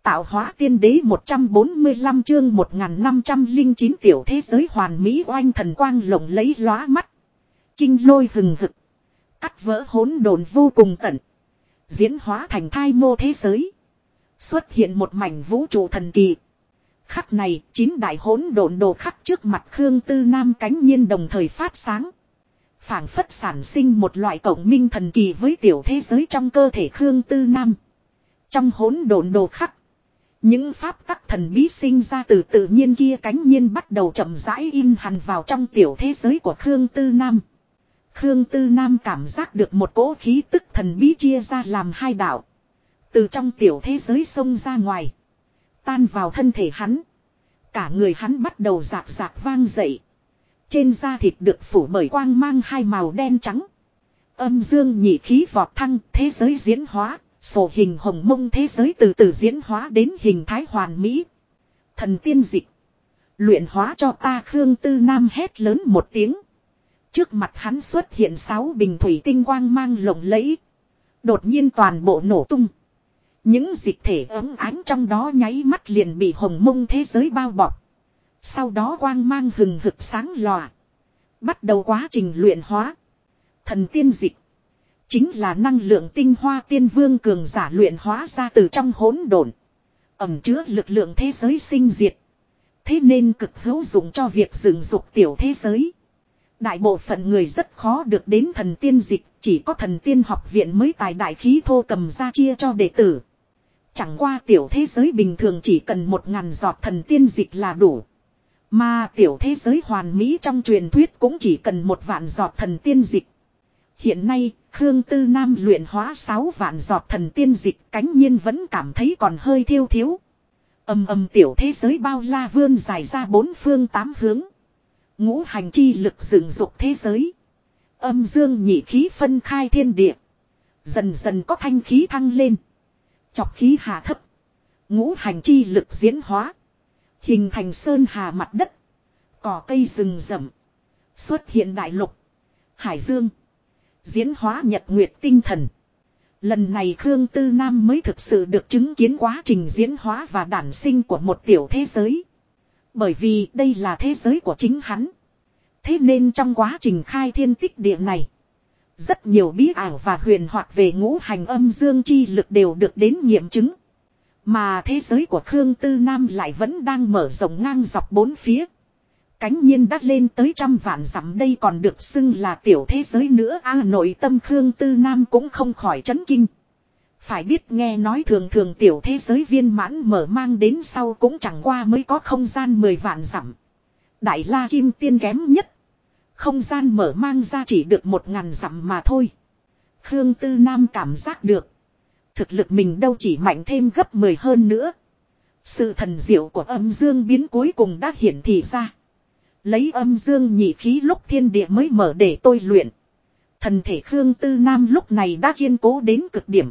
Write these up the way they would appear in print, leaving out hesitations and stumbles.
Tạo hóa tiên đế 145 chương 1509 tiểu thế giới hoàn mỹ oanh thần quang lộng lấy lóa mắt. Kinh lôi hừng hực. Cắt vỡ hỗn độn vô cùng tận. Diễn hóa thành thai mô thế giới. Xuất hiện một mảnh vũ trụ thần kỳ. Khắc này 9 đại hỗn độn đồ khắc trước mặt Khương Tư Nam cánh nhiên đồng thời phát sáng. Phảng phất sản sinh một loại cộng minh thần kỳ với tiểu thế giới trong cơ thể Khương Tư Nam. Trong hỗn độn đồ khắc. Những pháp tắc thần bí sinh ra từ tự nhiên kia cánh nhiên bắt đầu chậm rãi in hằn vào trong tiểu thế giới của Khương Tư Nam. Khương Tư Nam cảm giác được một cỗ khí tức thần bí chia ra làm hai đạo. Từ trong tiểu thế giới xông ra ngoài. Tan vào thân thể hắn. Cả người hắn bắt đầu rạc rạc vang dậy. Trên da thịt được phủ bởi quang mang hai màu đen trắng. Âm dương nhị khí vọt thăng, thế giới diễn hóa. Sổ hình hồng mông thế giới từ từ diễn hóa đến hình thái hoàn mỹ. Thần tiên dịch. Luyện hóa cho ta, Khương Tư Nam hét lớn một tiếng. Trước mặt hắn xuất hiện 6 bình thủy tinh quang mang lộng lẫy. Đột nhiên toàn bộ nổ tung. Những dịch thể ấm ánh trong đó nháy mắt liền bị hồng mông thế giới bao bọc. Sau đó quang mang hừng hực sáng lòa. Bắt đầu quá trình luyện hóa. Thần tiên dịch. Chính là năng lượng tinh hoa tiên vương cường giả luyện hóa ra từ trong hỗn độn. Ẩn chứa lực lượng thế giới sinh diệt. Thế nên cực hữu dụng cho việc dựng dục tiểu thế giới. Đại bộ phận người rất khó được đến thần tiên dịch. Chỉ có thần tiên học viện mới tài đại khí thô cầm ra chia cho đệ tử. Chẳng qua tiểu thế giới bình thường chỉ cần 1000 giọt thần tiên dịch là đủ. Mà tiểu thế giới hoàn mỹ trong truyền thuyết cũng chỉ cần 1 vạn giọt thần tiên dịch. Hiện nay, Khương Tư Nam luyện hóa 6 vạn giọt thần tiên dịch cánh nhiên vẫn cảm thấy còn hơi thiếu. Tiểu thế giới bao la vươn dài ra 4 phương 8 hướng. Ngũ hành chi lực dựng dục thế giới. Âm dương nhị khí phân khai thiên địa. Dần dần có thanh khí thăng lên. Chọc khí hạ thấp. Ngũ hành chi lực diễn hóa. Hình thành sơn hà mặt đất. Cỏ cây rừng rậm. Xuất hiện đại lục. Hải dương. Diễn hóa nhật nguyệt tinh thần. Lần này Khương Tư Nam mới thực sự được chứng kiến quá trình diễn hóa và đản sinh của một tiểu thế giới. Bởi vì đây là thế giới của chính hắn. Thế nên trong quá trình khai thiên tích địa này. Rất nhiều bí ảo và huyền hoặc về ngũ hành âm dương chi lực đều được đến nghiệm chứng. Mà thế giới của Khương Tư Nam lại vẫn đang mở rộng ngang dọc 4 phía. Cánh nhiên đã lên tới 100 vạn dặm, đây còn được xưng là tiểu thế giới nữa. Nội tâm Khương Tư Nam cũng không khỏi chấn kinh. Phải biết nghe nói thường tiểu thế giới viên mãn mở mang đến sau cũng chẳng qua mới có không gian 10 vạn dặm. Đại La Kim Tiên kém nhất. Không gian mở mang ra chỉ được 1000 dặm mà thôi. Khương Tư Nam cảm giác được. Thực lực mình đâu chỉ mạnh thêm gấp 10 hơn nữa. Sự thần diệu của âm dương biến cuối cùng đã hiển thị ra. Lấy âm dương nhị khí lúc thiên địa mới mở để tôi luyện. Thần thể Khương Tư Nam lúc này đã kiên cố đến cực điểm.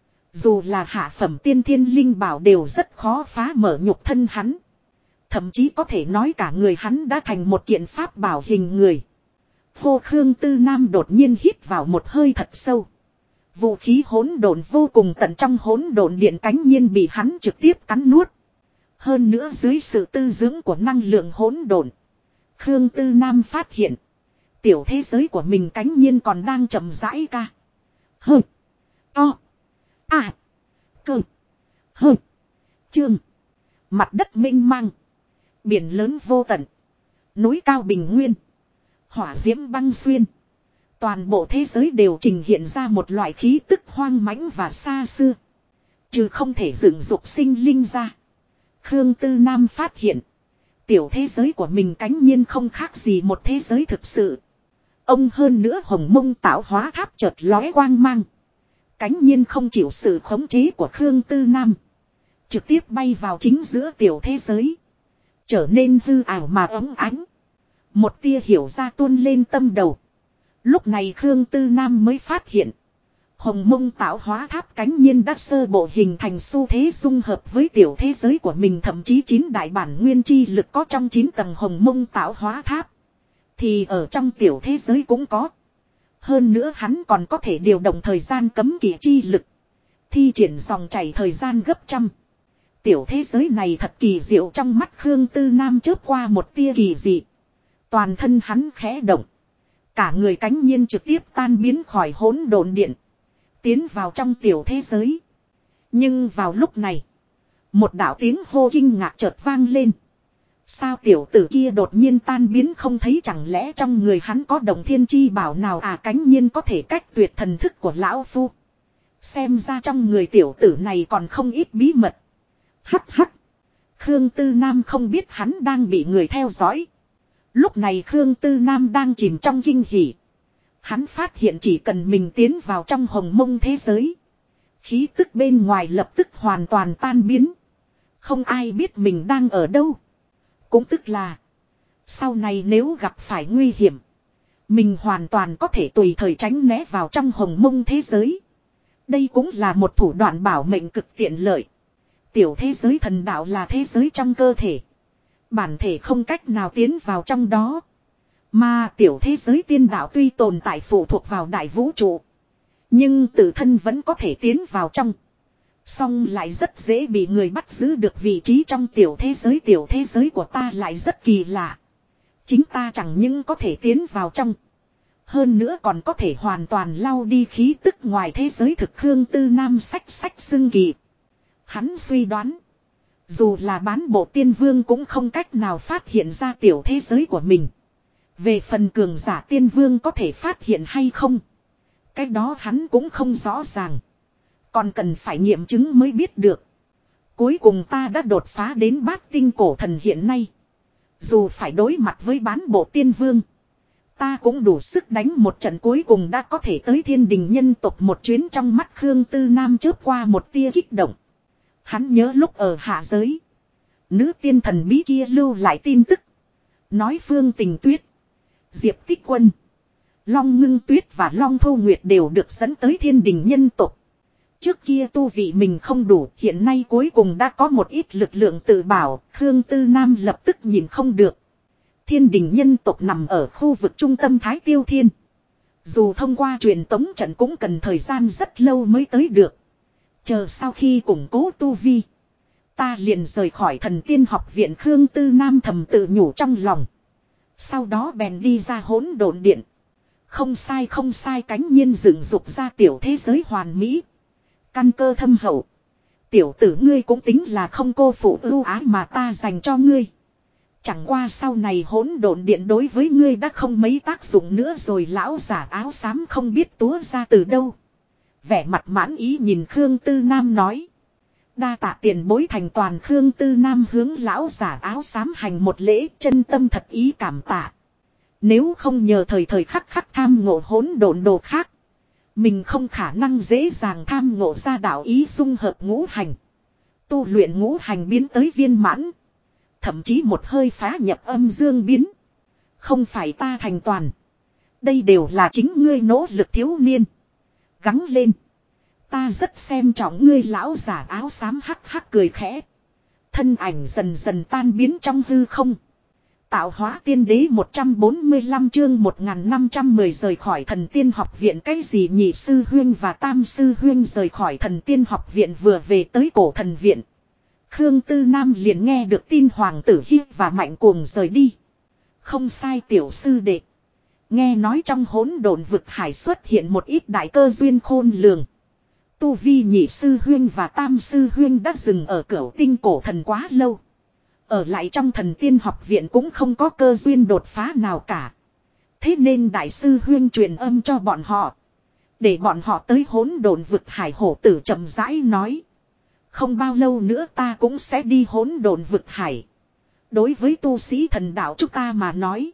Dù là hạ phẩm tiên thiên linh bảo đều rất khó phá mở nhục thân hắn. Thậm chí có thể nói cả người hắn đã thành một kiện pháp bảo hình người. Hô, Khương Tư Nam đột nhiên hít vào một hơi thật sâu. Vũ khí hỗn độn vô cùng tận trong hỗn độn điện cánh nhiên bị hắn trực tiếp cắn nuốt. Hơn nữa dưới sự tư dưỡng của năng lượng hỗn độn, Khương Tư Nam phát hiện tiểu thế giới của mình cánh nhiên còn đang chậm rãi ca. Hơ. To. À. Cơ. Hơ. Chương. Mặt đất mênh mang. Biển lớn vô tận. Núi cao bình nguyên. Hỏa diễm băng xuyên. Toàn bộ thế giới đều trình hiện ra một loại khí tức hoang mãnh và xa xưa. Chứ không thể dựng dục sinh linh ra. Khương Tư Nam phát hiện. Tiểu thế giới của mình cánh nhiên không khác gì một thế giới thực sự. Ông hơn nữa hồng mông tạo hóa tháp chợt lóe quang mang. Cánh nhiên không chịu sự khống chế của Khương Tư Nam. Trực tiếp bay vào chính giữa tiểu thế giới. Trở nên hư ảo mà ấm ánh. Một tia hiểu ra tuôn lên tâm đầu. Lúc này Khương Tư Nam mới phát hiện. Hồng mông tạo hóa tháp cánh nhiên đã sơ bộ hình thành xu thế dung hợp với tiểu thế giới của mình. Thậm chí 9 đại bản nguyên chi lực có trong 9 tầng hồng mông tạo hóa tháp. Thì ở trong tiểu thế giới cũng có. Hơn nữa hắn còn có thể điều động thời gian cấm kỵ chi lực. Thi triển dòng chảy thời gian gấp trăm. Tiểu thế giới này thật kỳ diệu, trong mắt Khương Tư Nam chớp qua một tia kỳ dị. Toàn thân hắn khẽ động. Cả người cánh nhiên trực tiếp tan biến khỏi hỗn độn điện. Tiến vào trong tiểu thế giới. Nhưng vào lúc này. Một đạo tiếng hô kinh ngạc chợt vang lên. Sao tiểu tử kia đột nhiên tan biến không thấy, chẳng lẽ trong người hắn có động thiên chi bảo nào à, cánh nhiên có thể cách tuyệt thần thức của lão phu. Xem ra trong người tiểu tử này còn không ít bí mật. Hắc hắc. Khương Tư Nam không biết hắn đang bị người theo dõi. Lúc này Khương Tư Nam đang chìm trong kinh hỉ. Hắn phát hiện chỉ cần mình tiến vào trong hồng mông thế giới. Khí tức bên ngoài lập tức hoàn toàn tan biến. Không ai biết mình đang ở đâu. Cũng tức là. Sau này nếu gặp phải nguy hiểm. Mình hoàn toàn có thể tùy thời tránh né vào trong hồng mông thế giới. Đây cũng là một thủ đoạn bảo mệnh cực tiện lợi. Tiểu thế giới thần đạo là thế giới trong cơ thể. Bản thể không cách nào tiến vào trong đó. Mà tiểu thế giới tiên đạo tuy tồn tại phụ thuộc vào đại vũ trụ. Nhưng tự thân vẫn có thể tiến vào trong. Song lại rất dễ bị người bắt giữ được vị trí trong tiểu thế giới. Tiểu thế giới của ta lại rất kỳ lạ. Chính ta chẳng những có thể tiến vào trong. Hơn nữa còn có thể hoàn toàn lau đi khí tức ngoài thế giới thực. Khương Tư Nam sách xưng kỳ. Hắn suy đoán. Dù là bán bộ tiên vương cũng không cách nào phát hiện ra tiểu thế giới của mình. Về phần cường giả tiên vương có thể phát hiện hay không. Cái đó hắn cũng không rõ ràng. Còn cần phải nghiệm chứng mới biết được. Cuối cùng ta đã đột phá đến bát tinh cổ thần hiện nay. Dù phải đối mặt với bán bộ tiên vương. Ta cũng đủ sức đánh một trận, cuối cùng đã có thể tới thiên đình nhân tộc một chuyến. Trong mắt Khương Tư Nam chớp qua một tia kích động. Hắn nhớ lúc ở hạ giới. Nữ tiên thần bí kia lưu lại tin tức. Nói Phương Tình Tuyết, Diệp Tích Quân, Long Ngưng Tuyết và Long Thu Nguyệt đều được dẫn tới thiên đình nhân tộc. Trước kia tu vị mình không đủ, hiện nay cuối cùng đã có một ít lực lượng tự bảo. Khương Tư Nam lập tức nhìn không được. Thiên đình nhân tộc nằm ở khu vực trung tâm Thái Tiêu Thiên. Dù thông qua truyền tống trận cũng cần thời gian rất lâu mới tới được. Chờ sau khi củng cố tu vi, ta liền rời khỏi Thần Tiên học viện. Khương Tư Nam thầm tự nhủ trong lòng. Sau đó bèn đi ra hỗn độn điện. Không sai, cánh nhiên dựng dục ra tiểu thế giới hoàn mỹ. Căn cơ thâm hậu. Tiểu tử ngươi cũng tính là không cô phụ ưu ái mà ta dành cho ngươi. Chẳng qua sau này hỗn độn điện đối với ngươi đã không mấy tác dụng nữa rồi. Lão giả áo xám không biết túa ra từ đâu. Vẻ mặt mãn ý nhìn Khương Tư Nam nói. Đa tạ tiền bối thành toàn. Khương Tư Nam hướng lão giả áo xám hành một lễ, chân tâm thật ý cảm tạ. Nếu không nhờ thời khắc khắc tham ngộ hỗn độn đồ khác, mình không khả năng dễ dàng tham ngộ ra đạo ý dung hợp ngũ hành. Tu luyện ngũ hành biến tới viên mãn. Thậm chí một hơi phá nhập âm dương biến. Không phải ta thành toàn. Đây đều là chính ngươi nỗ lực thiếu niên. Gắng lên. Ta rất xem trọng ngươi. Lão giả áo xám hắc hắc cười khẽ. Thân ảnh dần dần tan biến trong hư không. Tạo hóa tiên đế 145 chương 1510 rời khỏi Thần Tiên học viện. Cái gì nhị sư huyên và tam sư huyên rời khỏi Thần Tiên học viện vừa về tới cổ thần viện. Khương Tư Nam liền nghe được tin hoàng tử Hi và Mạnh Cuồng rời đi. Không sai tiểu sư đệ. Nghe nói trong hỗn độn vực hải xuất hiện một ít đại cơ duyên khôn lường. Tu vi nhị sư huyên và tam sư huyên đã dừng ở cửu tinh cổ thần quá lâu. Ở lại trong Thần Tiên học viện cũng không có cơ duyên đột phá nào cả. Thế nên đại sư huyên truyền âm cho bọn họ. Để bọn họ tới hỗn độn vực hải. Hổ tử chậm rãi nói. Không bao lâu nữa ta cũng sẽ đi hỗn độn vực hải. Đối với tu sĩ thần đạo chúng ta mà nói.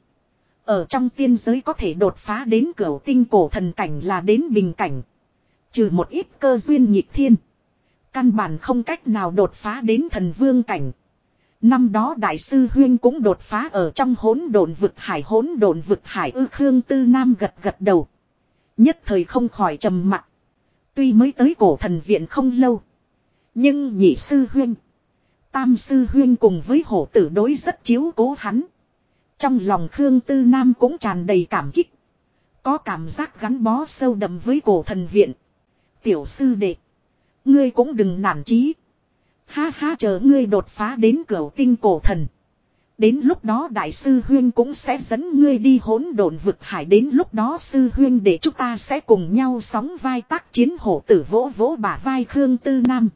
Ở trong tiên giới có thể đột phá đến cửu tinh cổ thần cảnh là đến bình cảnh. Trừ một ít cơ duyên nghịch thiên. Căn bản không cách nào đột phá đến thần vương cảnh. Năm đó đại sư huyên cũng đột phá ở trong hỗn độn vực hải. Hỗn độn vực hải ư? Khương Tư Nam gật gật đầu. Nhất thời không khỏi trầm mặc. Tuy mới tới cổ thần viện không lâu. Nhưng nhị sư huyên, tam sư huyên cùng với hổ tử đối rất chiếu cố hắn. Trong lòng Khương Tư Nam cũng tràn đầy cảm kích. Có cảm giác gắn bó sâu đậm với cổ thần viện. Tiểu sư đệ, ngươi cũng đừng nản chí. Ha ha, chờ ngươi đột phá đến cửu tinh cổ thần. Đến lúc đó đại sư huyên cũng sẽ dẫn ngươi đi hỗn độn vực hải. Đến lúc đó sư huyên để chúng ta sẽ cùng nhau sóng vai tác chiến. Hổ tử vỗ vỗ bả vai Khương Tư Nam.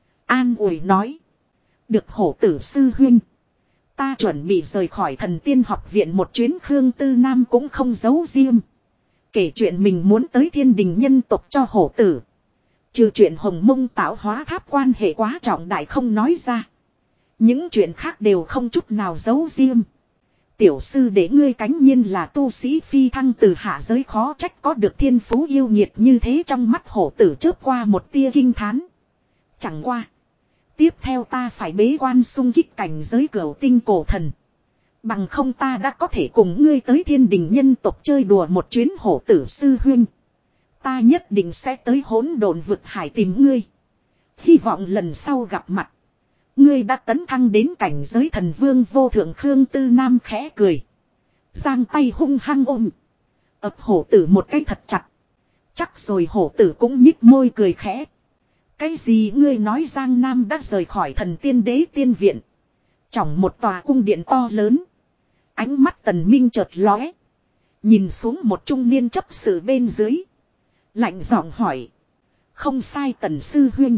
An ủi nói. Được hổ tử sư huyên. Ta chuẩn bị rời khỏi thần tiên học viện một chuyến. Khương Tư Nam cũng không giấu riêng. Kể chuyện mình muốn tới thiên đình nhân tộc cho hổ tử. Trừ chuyện Hồng Mông tạo hóa tháp quan hệ quá trọng đại không nói ra. Những chuyện khác đều không chút nào giấu riêng. Tiểu sư để ngươi cánh nhiên là tu sĩ phi thăng từ hạ giới, khó trách có được thiên phú yêu nghiệt như thế. Trong mắt hổ tử chớp qua một tia kinh thán. Chẳng qua. Tiếp theo ta phải bế quan xung kích cảnh giới cửu tinh cổ thần. Bằng không ta đã có thể cùng ngươi tới thiên đình nhân tộc chơi đùa một chuyến. Hổ tử sư huynh. Ta nhất định sẽ tới hỗn độn vực hải tìm ngươi. Hy vọng lần sau gặp mặt. Ngươi đã tấn thăng đến cảnh giới thần vương vô thượng. Khương Tư Nam khẽ cười. Giang tay hung hăng ôm. Ập hổ tử một cái thật chặt. Chắc rồi hổ tử cũng nhích môi cười khẽ. Cái gì ngươi nói? Giang Nam đã rời khỏi thần tiên đế tiên viện. Trong một tòa cung điện to lớn. Ánh mắt Tần Minh chợt lóe. Nhìn xuống một trung niên chấp sự bên dưới. Lạnh giọng hỏi. Không sai Tần sư huynh.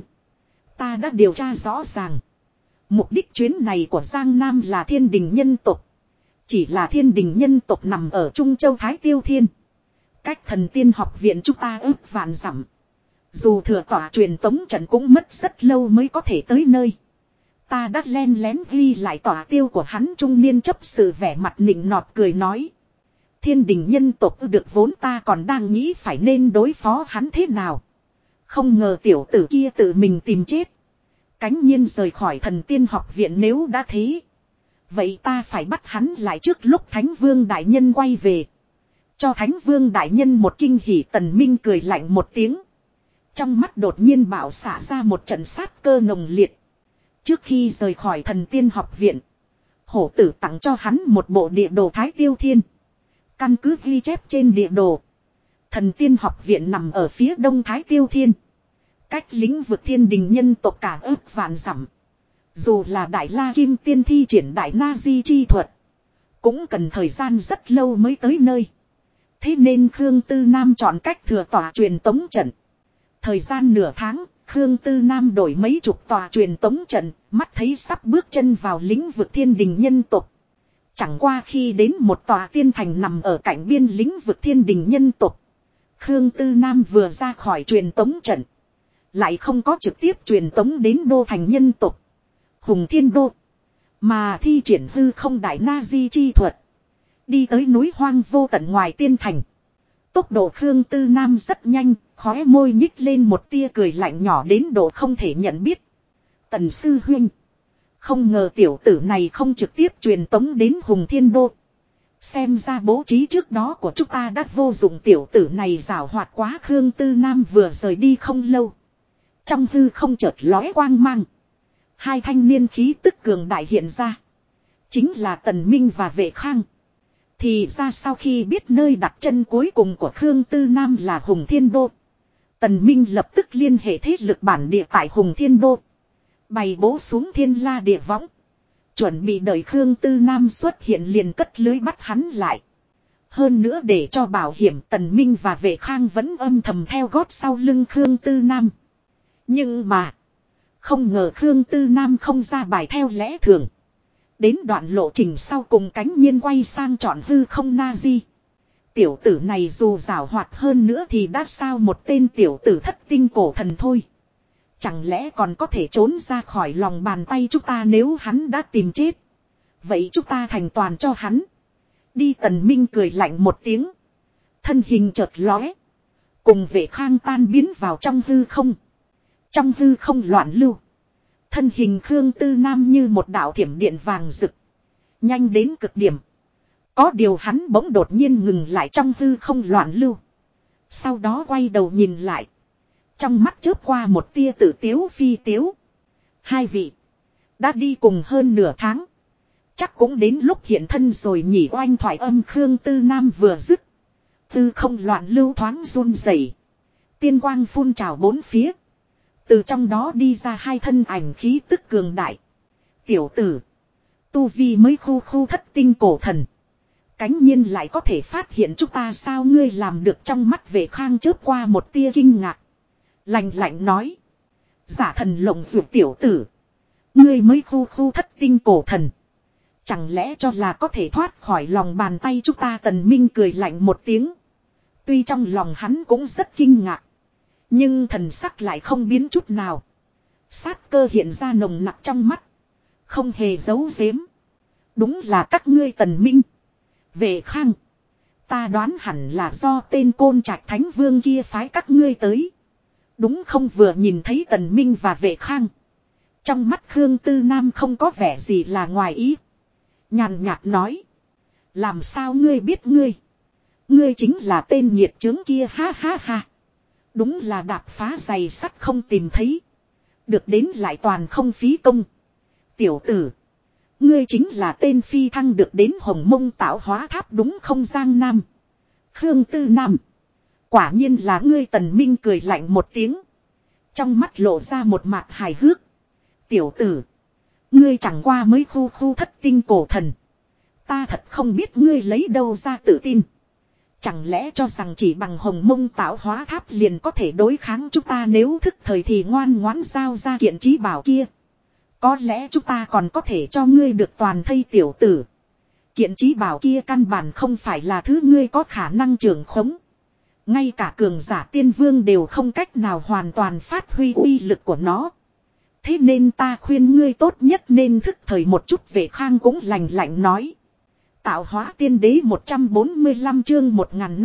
Ta đã điều tra rõ ràng. Mục đích chuyến này của Giang Nam là thiên đình nhân tộc. Chỉ là thiên đình nhân tộc nằm ở Trung Châu Thái Tiêu Thiên. Cách thần tiên học viện chúng ta ước vạn dặm. Dù thừa tỏa truyền tống trận cũng mất rất lâu mới có thể tới nơi. Ta đã len lén ghi lại tỏa tiêu của hắn. Trung niên chấp sự vẻ mặt nịnh nọt cười nói. Thiên đình nhân tộc được vốn ta còn đang nghĩ phải nên đối phó hắn thế nào. Không ngờ tiểu tử kia tự mình tìm chết. Cánh nhiên rời khỏi thần tiên học viện. Nếu đã thế, vậy ta phải bắt hắn lại trước lúc Thánh Vương Đại Nhân quay về. Cho Thánh Vương Đại Nhân một kinh hỉ. Tần Minh cười lạnh một tiếng. Trong mắt đột nhiên bạo xả ra một trận sát cơ nồng liệt. Trước khi rời khỏi thần tiên học viện, hổ tử tặng cho hắn một bộ địa đồ Thái Tiêu Thiên. Căn cứ ghi chép trên địa đồ, thần tiên học viện nằm ở phía đông Thái Tiêu Thiên. Cách lĩnh vực thiên đình nhân tộc cả ước vạn dặm. Dù là Đại La Kim Tiên thi triển Đại Na Di chi thuật, cũng cần thời gian rất lâu mới tới nơi. Thế nên Khương Tư Nam chọn cách thừa tỏa truyền tống trận. Thời gian nửa tháng, Khương Tư Nam đổi mấy chục tòa truyền tống trận, mắt thấy sắp bước chân vào lĩnh vực thiên đình nhân tộc. Chẳng qua khi đến một tòa tiên thành nằm ở cạnh biên lĩnh vực thiên đình nhân tộc, Khương Tư Nam vừa ra khỏi truyền tống trận, lại không có trực tiếp truyền tống đến đô thành nhân tộc Hùng Thiên Đô, mà thi triển hư không Đại Na Di chi thuật, đi tới núi hoang vô tận ngoài tiên thành. Tốc độ Khương Tư Nam rất nhanh, khóe môi nhích lên một tia cười lạnh nhỏ đến độ không thể nhận biết. Tần sư huynh, không ngờ tiểu tử này không trực tiếp truyền tống đến Hùng Thiên Đô. Xem ra bố trí trước đó của chúng ta đã vô dụng. Tiểu tử này giảo hoạt quá. Khương Tư Nam vừa rời đi không lâu, trong hư không chợt lóe quang mang. Hai thanh niên khí tức cường đại hiện ra. Chính là Tần Minh và Vệ Khang. Thì ra sau khi biết nơi đặt chân cuối cùng của Khương Tư Nam là Hùng Thiên Đô, Tần Minh lập tức liên hệ thế lực bản địa tại Hùng Thiên Đô, bày bố xuống thiên la địa võng, chuẩn bị đợi Khương Tư Nam xuất hiện liền cất lưới bắt hắn lại. Hơn nữa để cho bảo hiểm, Tần Minh và Vệ Khang vẫn âm thầm theo gót sau lưng Khương Tư Nam. Nhưng mà không ngờ Khương Tư Nam không ra bài theo lẽ thường. Đến đoạn lộ trình sau cùng cánh nhiên quay sang chọn hư không na di. Tiểu tử này dù giảo hoạt hơn nữa thì đã sao một tên tiểu tử thất tinh cổ thần thôi. Chẳng lẽ còn có thể trốn ra khỏi lòng bàn tay chúng ta? Nếu hắn đã tìm chết, vậy chúng ta thành toàn cho hắn. Đi. Tần Minh cười lạnh một tiếng, thân hình chợt lóe, cùng Vệ Khang tan biến vào trong hư không. Trong hư không loạn lưu, thân hình Khương Tư Nam như một đạo thiểm điện vàng rực, nhanh đến cực điểm. Có điều hắn bỗng đột nhiên ngừng lại trong hư không loạn lưu. Sau đó quay đầu nhìn lại, trong mắt chớp qua một tia tự tiếu phi tiếu. Hai vị đã đi cùng hơn nửa tháng, chắc cũng đến lúc hiện thân rồi nhỉ. Oanh thoại âm Khương Tư Nam vừa dứt, hư không loạn lưu thoáng run rẩy, tiên quang phun trào bốn phía. Từ trong đó đi ra hai thân ảnh khí tức cường đại. Tiểu tử. Tu vi mới khu thất tinh cổ thần. Cánh nhiên lại có thể phát hiện chúng ta sao ngươi làm được trong mắt Vệ Khang chớp qua một tia kinh ngạc. Lạnh lạnh nói. Giả thần lộng dược tiểu tử. Ngươi mới khu thất tinh cổ thần. Chẳng lẽ cho là có thể thoát khỏi lòng bàn tay chúng ta? Tần Minh cười lạnh một tiếng. Tuy trong lòng hắn cũng rất kinh ngạc. Nhưng thần sắc lại không biến chút nào. Sát cơ hiện ra nồng nặc trong mắt. Không hề giấu giếm. Đúng là các ngươi Tần Minh. Vệ Khang. Ta đoán hẳn là do tên Côn Trạch Thánh Vương kia phái các ngươi tới. Đúng không? Vừa nhìn thấy Tần Minh và Vệ Khang. Trong mắt Khương Tư Nam không có vẻ gì là ngoài ý. Nhàn nhạt nói. Làm sao ngươi biết ngươi? Ngươi chính là tên nhiệt chướng kia, ha ha ha. Đúng là đạp phá giày sắt không tìm thấy. Được đến lại toàn không phí công. Tiểu tử. Ngươi chính là tên phi thăng được đến Hồng Mông Tạo Hóa Tháp đúng không? Giang Nam. Khương Tư Nam. Quả nhiên là ngươi. Tần Minh cười lạnh một tiếng. Trong mắt lộ ra một mặt hài hước. Tiểu tử. Ngươi chẳng qua mới khu thất tinh cổ thần. Ta thật không biết ngươi lấy đâu ra tự tin. Chẳng lẽ cho rằng chỉ bằng Hồng Mông Tạo Hóa Tháp liền có thể đối kháng chúng ta? Nếu thức thời thì ngoan ngoãn giao ra kiện trí bảo kia. Có lẽ chúng ta còn có thể cho ngươi được toàn thây. Tiểu tử. Kiện trí bảo kia căn bản không phải là thứ ngươi có khả năng trưởng khống. Ngay cả cường giả tiên vương đều không cách nào hoàn toàn phát huy uy lực của nó. Thế nên ta khuyên ngươi tốt nhất nên thức thời một chút. Vệ Khang cũng lạnh lạnh nói. Tạo Hóa Tiên Đế 145 chương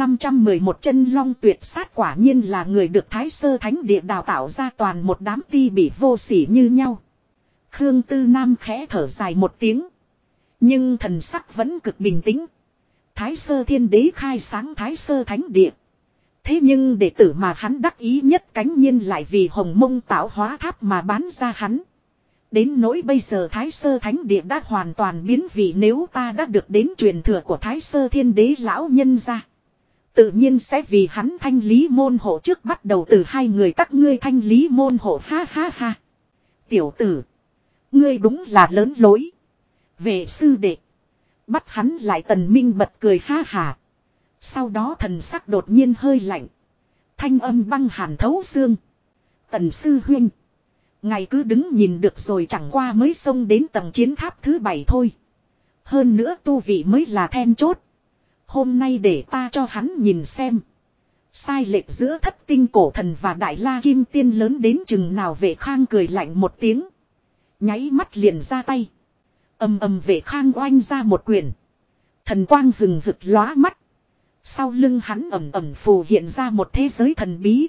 1511 chân long tuyệt sát. Quả nhiên là người được Thái Sơ Thánh Địa đào tạo ra toàn một đám ti bỉ vô sỉ như nhau. Khương Tư Nam khẽ thở dài một tiếng. Nhưng thần sắc vẫn cực bình tĩnh. Thái Sơ Thiên Đế khai sáng Thái Sơ Thánh Địa. Thế nhưng đệ tử mà hắn đắc ý nhất cánh nhiên lại vì Hồng Mông Tạo Hóa Tháp mà bán ra hắn. Đến nỗi bây giờ Thái Sơ Thánh Địa đã hoàn toàn biến vị. Nếu ta đã được đến truyền thừa của Thái Sơ Thiên Đế lão nhân ra, tự nhiên sẽ vì hắn thanh lý môn hộ. Trước bắt đầu từ hai người các ngươi thanh lý môn hộ, ha ha ha. Tiểu tử. Ngươi đúng là lớn lối. Về sư đệ. Bắt hắn lại. Tần Minh bật cười ha hà. Sau đó thần sắc đột nhiên hơi lạnh. Thanh âm băng hàn thấu xương. Tần sư huynh. Ngài cứ đứng nhìn được rồi, chẳng qua mới xông đến tầng chiến tháp thứ 7 thôi. Hơn nữa tu vị mới là then chốt. Hôm nay để ta cho hắn nhìn xem. Sai lệch giữa thất tinh cổ thần và đại la kim tiên lớn đến chừng nào. Vệ Khang cười lạnh một tiếng. Nháy mắt liền ra tay. Ầm ầm. Vệ Khang oanh ra một quyền. Thần quang hừng hực lóa mắt. Sau lưng hắn ầm ầm phù hiện ra một thế giới thần bí.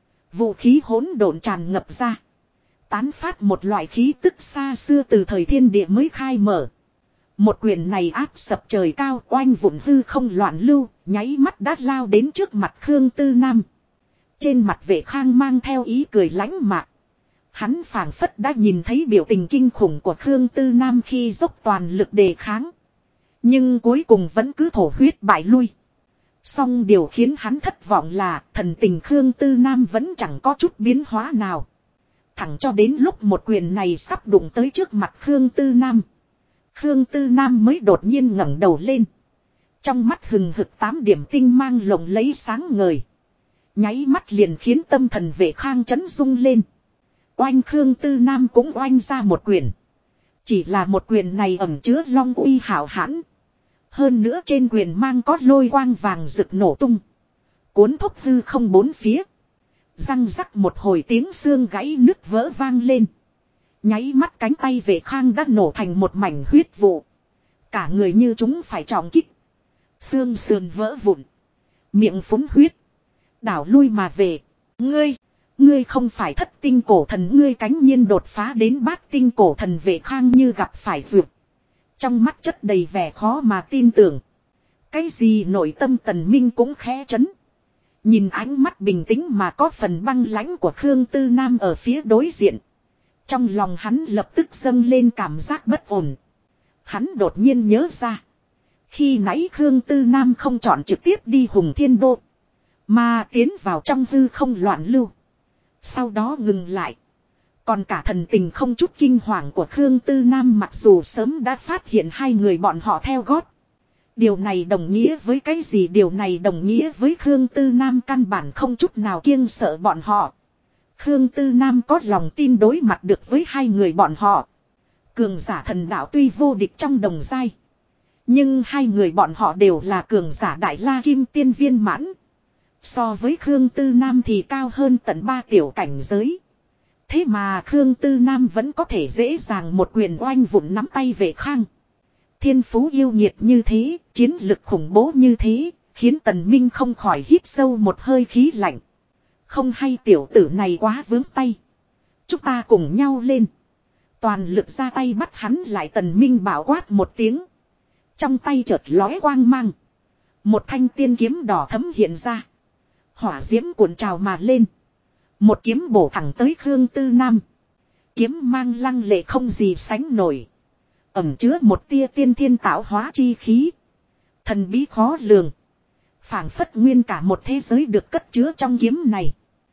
Vũ khí hỗn độn tràn ngập ra. Tán phát một loại khí tức xa xưa từ thời thiên địa mới khai mở. Một quyền này áp sập trời cao, oanh vụn hư không loạn lưu, nháy mắt đã lao đến trước mặt Khương Tư Nam. Trên mặt Vệ Khang mang theo ý cười lãnh mạc. Hắn phảng phất đã nhìn thấy biểu tình kinh khủng của Khương Tư Nam khi dốc toàn lực đề kháng. Nhưng cuối cùng vẫn cứ thổ huyết bại lui. Song điều khiến hắn thất vọng là thần tình Khương Tư Nam vẫn chẳng có chút biến hóa nào. Thẳng cho đến lúc một quyền này sắp đụng tới trước mặt Khương Tư Nam. Khương Tư Nam mới đột nhiên ngẩng đầu lên. Trong mắt hừng hực 8 điểm tinh mang lộng lấy sáng ngời. Nháy mắt liền khiến tâm thần Vệ Khang chấn rung lên. Oanh. Khương Tư Nam cũng oanh ra một quyền. Chỉ là một quyền này ẩn chứa long uy hảo hãn. Hơn nữa trên quyền mang có lôi quang vàng rực nổ tung. Cuốn thúc hư không bốn phía. Răng rắc một hồi tiếng xương gãy nứt vỡ vang lên. Nháy mắt cánh tay Vệ Khang đã nổ thành một mảnh huyết vụ. Cả người như chúng phải trọng kích. Xương sườn vỡ vụn. Miệng phúng huyết. Đảo lui mà về. Ngươi không phải thất tinh cổ thần. Ngươi cánh nhiên đột phá đến bát tinh cổ thần. Vệ Khang như gặp phải duyệt. Trong mắt chất đầy vẻ khó mà tin tưởng. Cái gì? Nội tâm Tần Minh cũng khẽ chấn. Nhìn ánh mắt bình tĩnh mà có phần băng lãnh của Khương Tư Nam ở phía đối diện. Trong lòng hắn lập tức dâng lên cảm giác bất ổn. Hắn đột nhiên nhớ ra. Khi nãy Khương Tư Nam không chọn trực tiếp đi Hùng Thiên Đô. Mà tiến vào trong hư không loạn lưu. Sau đó ngừng lại. Còn cả thần tình không chút kinh hoàng của Khương Tư Nam mặc dù sớm đã phát hiện hai người bọn họ theo gót. Điều này đồng nghĩa với cái gì? Điều này đồng nghĩa với Khương Tư Nam căn bản không chút nào kiêng sợ bọn họ. Khương Tư Nam có lòng tin đối mặt được với hai người bọn họ. Cường giả thần đạo tuy vô địch trong đồng giai. Nhưng hai người bọn họ đều là cường giả đại la kim tiên viên mãn. So với Khương Tư Nam thì cao hơn tận 3 tiểu cảnh giới. Thế mà Khương Tư Nam vẫn có thể dễ dàng một quyền oanh vụn nắm tay Vệ Khang. Thiên phú yêu nghiệt như thế, chiến lực khủng bố như thế, khiến Tần Minh không khỏi hít sâu một hơi khí lạnh. Không hay tiểu tử này quá vướng tay. Chúng ta cùng nhau lên. Toàn lực ra tay bắt hắn lại. Tần Minh bảo quát một tiếng. Trong tay chợt lóe quang mang. Một thanh tiên kiếm đỏ thẫm hiện ra. Hỏa diễm cuộn trào mà lên. Một kiếm bổ thẳng tới Khương Tư Nam. Kiếm mang lăng lệ không gì sánh nổi. Ẩn chứa một tia tiên thiên tạo hóa chi khí. Thần bí khó lường. Phảng phất nguyên cả một thế giới được cất chứa trong kiếm này.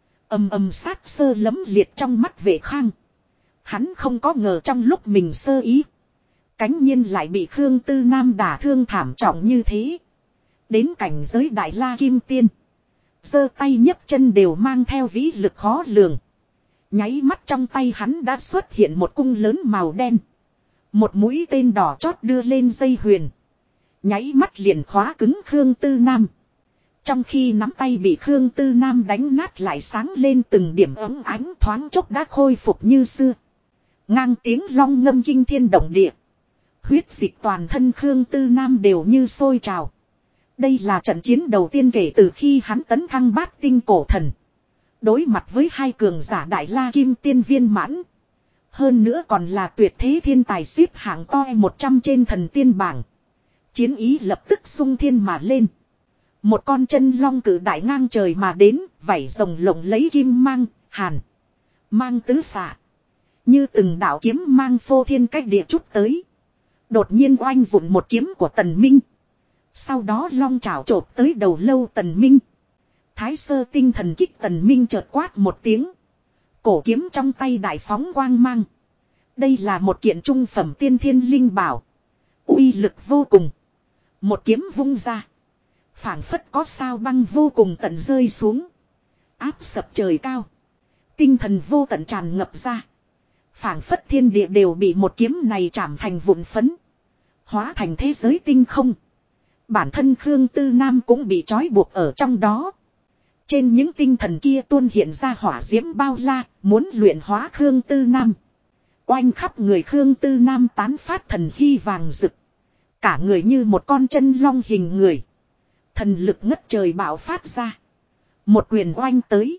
Ầm ầm sát sơ lấm liệt trong mắt Vệ Khang. Hắn không có ngờ trong lúc mình sơ ý. Cánh nhiên lại bị Khương Tư Nam đả thương thảm trọng như thế. Đến cảnh giới đại la kim tiên. Giơ tay nhấc chân đều mang theo vĩ lực khó lường. Nháy mắt trong tay hắn đã xuất hiện một cung lớn màu đen. Một mũi tên đỏ chót đưa lên dây huyền. Nháy mắt liền khóa cứng Khương Tư Nam. Trong khi nắm tay bị Khương Tư Nam đánh nát lại sáng lên từng điểm ấm ánh thoáng chốc đã khôi phục như xưa. Ngang tiếng long ngâm kinh thiên động địa. Huyết dịch toàn thân Khương Tư Nam đều như sôi trào. Đây là trận chiến đầu tiên kể từ khi hắn tấn thăng bát tinh cổ thần. Đối mặt với hai cường giả đại la kim tiên viên mãn. Hơn nữa còn là tuyệt thế thiên tài xếp hạng to 100 trên thần tiên bảng. Chiến ý lập tức sung thiên mà lên. Một con chân long cử đại ngang trời mà đến, vảy rồng lộng lấy kim mang, hàn. Mang tứ xạ. Như từng đạo kiếm mang phô thiên cách địa chút tới. Đột nhiên oanh vụn một kiếm của Tần Minh. Sau đó long chảo chộp tới đầu lâu Tần Minh. Thái sơ tinh thần kích. Tần Minh chợt quát một tiếng. Cổ kiếm trong tay đại phóng quang mang. Đây là một kiện trung phẩm tiên thiên linh bảo. Uy lực vô cùng. Một kiếm vung ra. Phảng phất có sao băng vô cùng tận rơi xuống. Áp sập trời cao. Tinh thần vô tận tràn ngập ra. Phảng phất thiên địa đều bị một kiếm này chạm thành vụn phấn. Hóa thành thế giới tinh không. Bản thân Khương Tư Nam cũng bị trói buộc ở trong đó. Trên những tinh thần kia tuôn hiện ra hỏa diễm bao la, muốn luyện hóa Khương Tư Nam. Oanh khắp người Khương Tư Nam tán phát thần hy vàng rực. Cả người như một con chân long hình người. Thần lực ngất trời bạo phát ra. Một quyền oanh tới.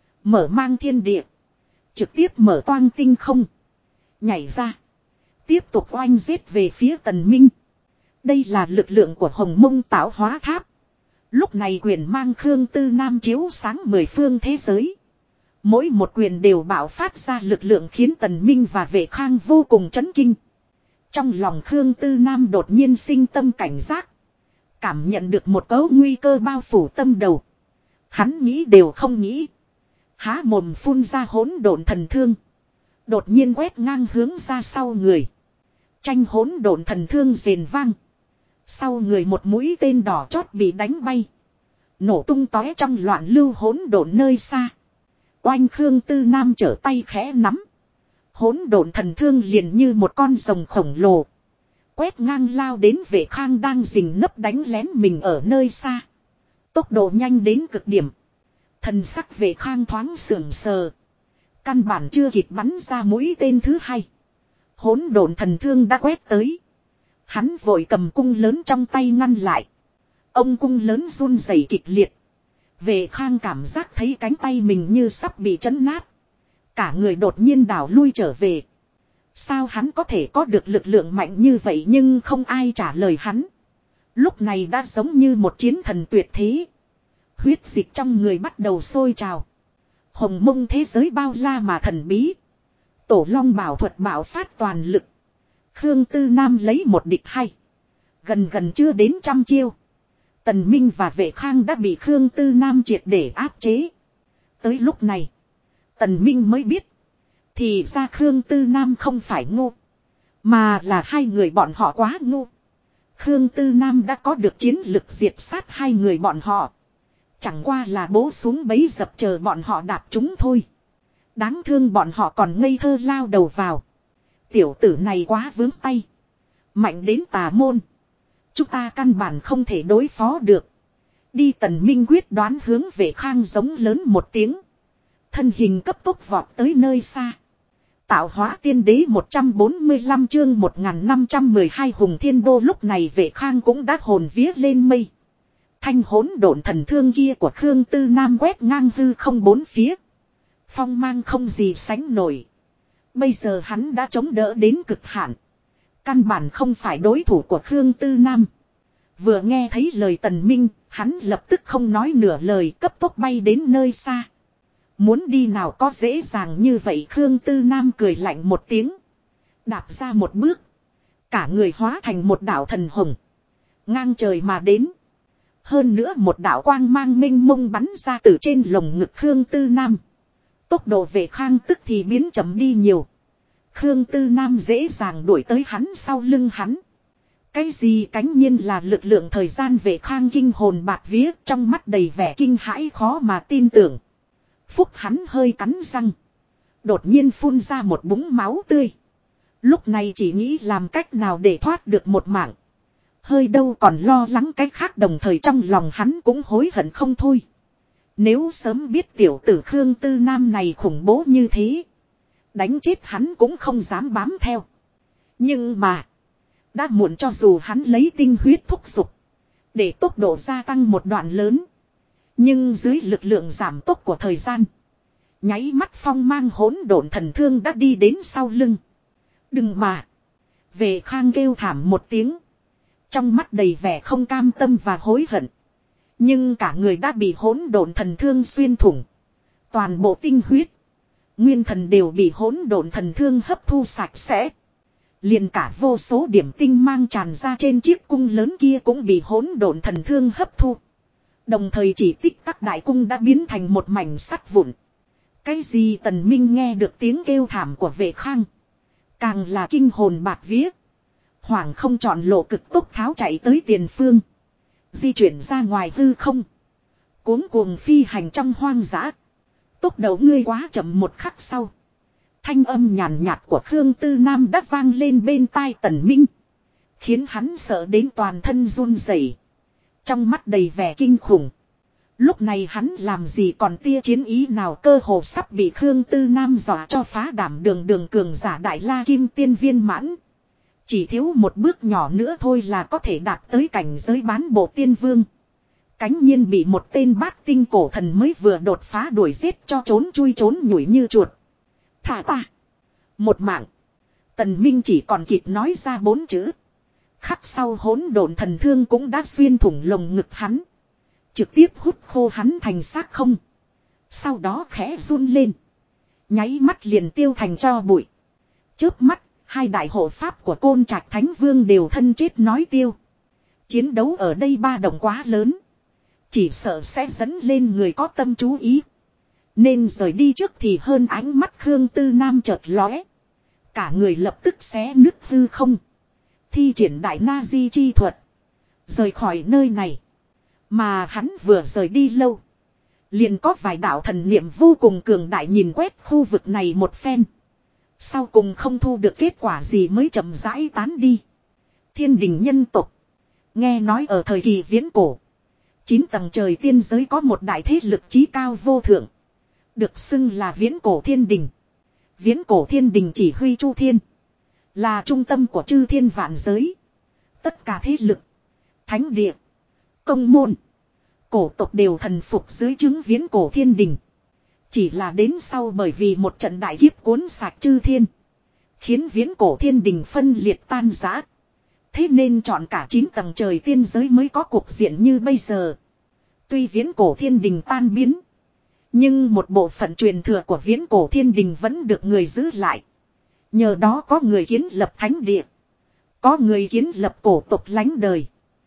Mở mang thiên địa. Trực tiếp mở toang tinh không. Nhảy ra. Tiếp tục oanh giết về phía Tần Minh. Đây là lực lượng của Hồng Mông Tạo Hóa Tháp. Lúc này quyền mang Khương Tư Nam chiếu sáng 10 phương thế giới. Mỗi một quyền đều bạo phát ra lực lượng khiến Tần Minh và Vệ Khang vô cùng chấn kinh. Trong lòng Khương Tư Nam đột nhiên sinh tâm cảnh giác. Cảm nhận được một cấu nguy cơ bao phủ tâm đầu. Hắn nghĩ đều không nghĩ. Há mồm phun ra hỗn độn thần thương. Đột nhiên quét ngang hướng ra sau người. Tranh hỗn độn thần thương rền vang. Sau người một mũi tên đỏ chót bị đánh bay. Nổ tung tóe trong loạn lưu hỗn độn nơi xa. Oanh Khương Tư Nam trở tay khẽ nắm. Hỗn độn thần thương liền như một con rồng khổng lồ. Quét ngang lao đến Vệ Khang đang rình nấp đánh lén mình ở nơi xa. Tốc độ nhanh đến cực điểm. Thần sắc Vệ Khang thoáng sưởng sờ. Căn bản chưa kịp bắn ra mũi tên thứ hai. Hỗn độn thần thương đã quét tới. Hắn vội cầm cung lớn trong tay ngăn lại. Ông cung lớn run rẩy kịch liệt. Vệ Khang cảm giác thấy cánh tay mình như sắp bị chấn nát. Cả người đột nhiên đảo lui trở về. Sao hắn có thể có được lực lượng mạnh như vậy nhưng không ai trả lời hắn. Lúc này đã giống như một chiến thần tuyệt thế. Huyết dịch trong người bắt đầu sôi trào. Hồng Mông thế giới bao la mà thần bí. Tổ Long bảo thuật bạo phát toàn lực. Khương Tư Nam lấy một địch hai. Gần chưa đến 100 chiêu. Tần Minh và Vệ Khang đã bị Khương Tư Nam triệt để áp chế. Tới lúc này. Tần Minh mới biết. Thì ra Khương Tư Nam không phải ngu. Mà là hai người bọn họ quá ngu. Khương Tư Nam đã có được chiến lực diệt sát hai người bọn họ. Chẳng qua là bố xuống bấy dập chờ bọn họ đạp chúng thôi. Đáng thương bọn họ còn ngây thơ lao đầu vào. Tiểu tử này quá vướng tay. Mạnh đến tà môn. Chúng ta căn bản không thể đối phó được. Đi Tần Minh quyết đoán hướng về Khang giống lớn một tiếng. Thân hình cấp tốc vọt tới nơi xa. Tạo hóa tiên đế 145 chương 1512 hùng thiên đô lúc này về Khang cũng đã hồn vía lên mây. Thanh hỗn độn thần thương kia của Khương Tư Nam quét ngang hư không bốn phía. Phong mang không gì sánh nổi. Bây giờ hắn đã chống đỡ đến cực hạn. Căn bản không phải đối thủ của Khương Tư Nam. Vừa nghe thấy lời Tần Minh, hắn lập tức không nói nửa lời cấp tốc bay đến nơi xa. Muốn đi nào có dễ dàng như vậy. Khương Tư Nam cười lạnh một tiếng. Đạp ra một bước. Cả người hóa thành một đạo thần hồng. Ngang trời mà đến. Hơn nữa một đạo quang mang minh mông bắn ra từ trên lồng ngực Khương Tư Nam. Tốc độ về Khang tức thì biến chậm đi nhiều. Khương Tư Nam dễ dàng đuổi tới hắn sau lưng hắn. Cái gì cánh nhiên là lực lượng thời gian về Khang kinh hồn bạt vía, trong mắt đầy vẻ kinh hãi khó mà tin tưởng. Phúc hắn hơi cắn răng. Đột nhiên phun ra một búng máu tươi. Lúc này chỉ nghĩ làm cách nào để thoát được một mạng. Hơi đâu còn lo lắng cách khác, đồng thời trong lòng hắn cũng hối hận không thôi. Nếu sớm biết tiểu tử Khương Tư Nam này khủng bố như thế. Đánh chết hắn cũng không dám bám theo. Nhưng mà. Đã muộn, cho dù hắn lấy tinh huyết thúc giục. Để tốc độ gia tăng một đoạn lớn. Nhưng dưới lực lượng giảm tốc của thời gian. Nháy mắt phong mang hỗn độn thần thương đã đi đến sau lưng. Đừng mà. Về Khang kêu thảm một tiếng. Trong mắt đầy vẻ không cam tâm và hối hận. Nhưng cả người đã bị hỗn độn thần thương xuyên thủng. Toàn bộ tinh huyết. Nguyên thần đều bị hỗn độn thần thương hấp thu sạch sẽ. Liền cả vô số điểm tinh mang tràn ra trên chiếc cung lớn kia cũng bị hỗn độn thần thương hấp thu. Đồng thời chỉ tích tắc đại cung đã biến thành một mảnh sắt vụn. Cái gì? Tần Minh nghe được tiếng kêu thảm của vệ Khang. Càng là kinh hồn bạt vía. Hoàng không chọn lộ cực tốc tháo chạy tới tiền phương. Di chuyển ra ngoài hư không. Cuống cuồng phi hành trong hoang dã. Tốc độ ngươi quá chậm. Một khắc sau. Thanh âm nhàn nhạt của Khương Tư Nam đã vang lên bên tai Tần Minh. Khiến hắn sợ đến toàn thân run rẩy. Trong mắt đầy vẻ kinh khủng. Lúc này hắn làm gì còn tia chiến ý nào, cơ hồ sắp bị Khương Tư Nam dọa cho phá đảm. Đường cường giả đại la kim tiên viên mãn. Chỉ thiếu một bước nhỏ nữa thôi là có thể đạt tới cảnh giới bán bộ tiên vương. Cánh nhiên bị một tên bát tinh cổ thần mới vừa đột phá đuổi giết cho trốn chui trốn nhủi như chuột. Thả ta. Một mạng. Tần Minh chỉ còn kịp nói ra 4 chữ. Khắc sau hỗn độn thần thương cũng đã xuyên thủng lồng ngực hắn. Trực tiếp hút khô hắn thành xác không. Sau đó khẽ run lên. Nháy mắt liền tiêu thành tro bụi. Chớp mắt, hai đại hộ pháp của Côn Trạch Thánh Vương đều thân chết nói tiêu. Chiến đấu ở đây ba động quá lớn. Chỉ sợ sẽ dẫn lên người có tâm chú ý. Nên rời đi trước thì hơn. Ánh mắt Khương Tư Nam chợt lóe. Cả người lập tức xé nứt hư không. Thi triển đại na di chi thuật. Rời khỏi nơi này. Mà hắn vừa rời đi lâu. Liền có vài đạo thần niệm vô cùng cường đại nhìn quét khu vực này một phen. Sau cùng không thu được kết quả gì mới chậm rãi tán đi. Thiên đình nhân tộc. Nghe nói ở thời kỳ viễn cổ. 9 tầng trời tiên giới có một đại thế lực chí cao vô thượng. Được xưng là viễn cổ thiên đình. Viễn cổ thiên đình chỉ huy Chu Thiên. Là trung tâm của chư thiên vạn giới. Tất cả thế lực. Thánh địa. Công môn. Cổ tộc đều thần phục dưới chứng viễn cổ thiên đình. Chỉ là đến sau bởi vì một trận đại kiếp cuốn sạch chư thiên. Khiến viễn cổ thiên đình phân liệt tan rã. Thế nên chọn cả 9 tầng trời tiên giới mới có cuộc diện như bây giờ. Tuy viễn cổ thiên đình tan biến. Nhưng một bộ phận truyền thừa của viễn cổ thiên đình vẫn được người giữ lại. Nhờ đó có người kiến lập thánh địa. Có người kiến lập cổ tộc lánh đời.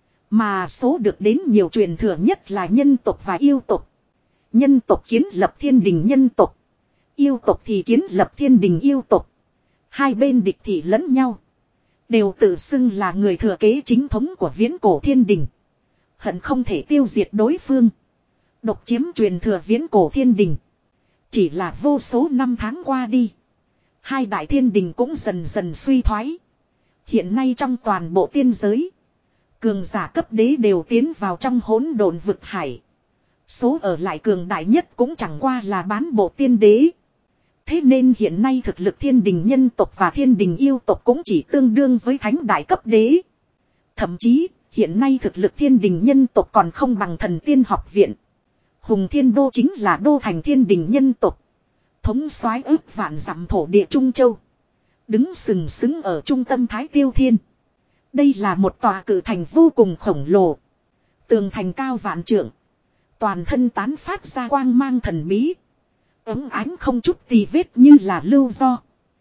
Mà số được đến nhiều truyền thừa nhất là nhân tộc và yêu tộc. Nhân tộc kiến lập thiên đình nhân tộc. Yêu tộc thì kiến lập thiên đình yêu tộc. Hai bên địch thị lẫn nhau. Đều tự xưng là người thừa kế chính thống của viễn cổ thiên đình. Hận không thể tiêu diệt đối phương. Độc chiếm truyền thừa viễn cổ thiên đình. Chỉ là vô số năm tháng qua đi. Hai đại thiên đình cũng dần dần suy thoái. Hiện nay trong toàn bộ tiên giới. Cường giả cấp đế đều tiến vào trong hỗn độn vực hải. Số ở lại cường đại nhất cũng chẳng qua là bán bộ tiên đế. Thế nên hiện nay thực lực thiên đình nhân tộc và thiên đình yêu tộc cũng chỉ tương đương với thánh đại cấp đế. Thậm chí, hiện nay thực lực thiên đình nhân tộc còn không bằng thần tiên học viện. Hùng Thiên Đô chính là đô thành thiên đình nhân tộc. Thống soái ước vạn dặm thổ địa Trung Châu. Đứng sừng sững ở trung tâm Thái Tiêu Thiên. Đây là một tòa cự thành vô cùng khổng lồ. Tường thành cao vạn trượng. Toàn thân tán phát ra quang mang thần bí. Ấm ánh không chút tì vết như là lưu do.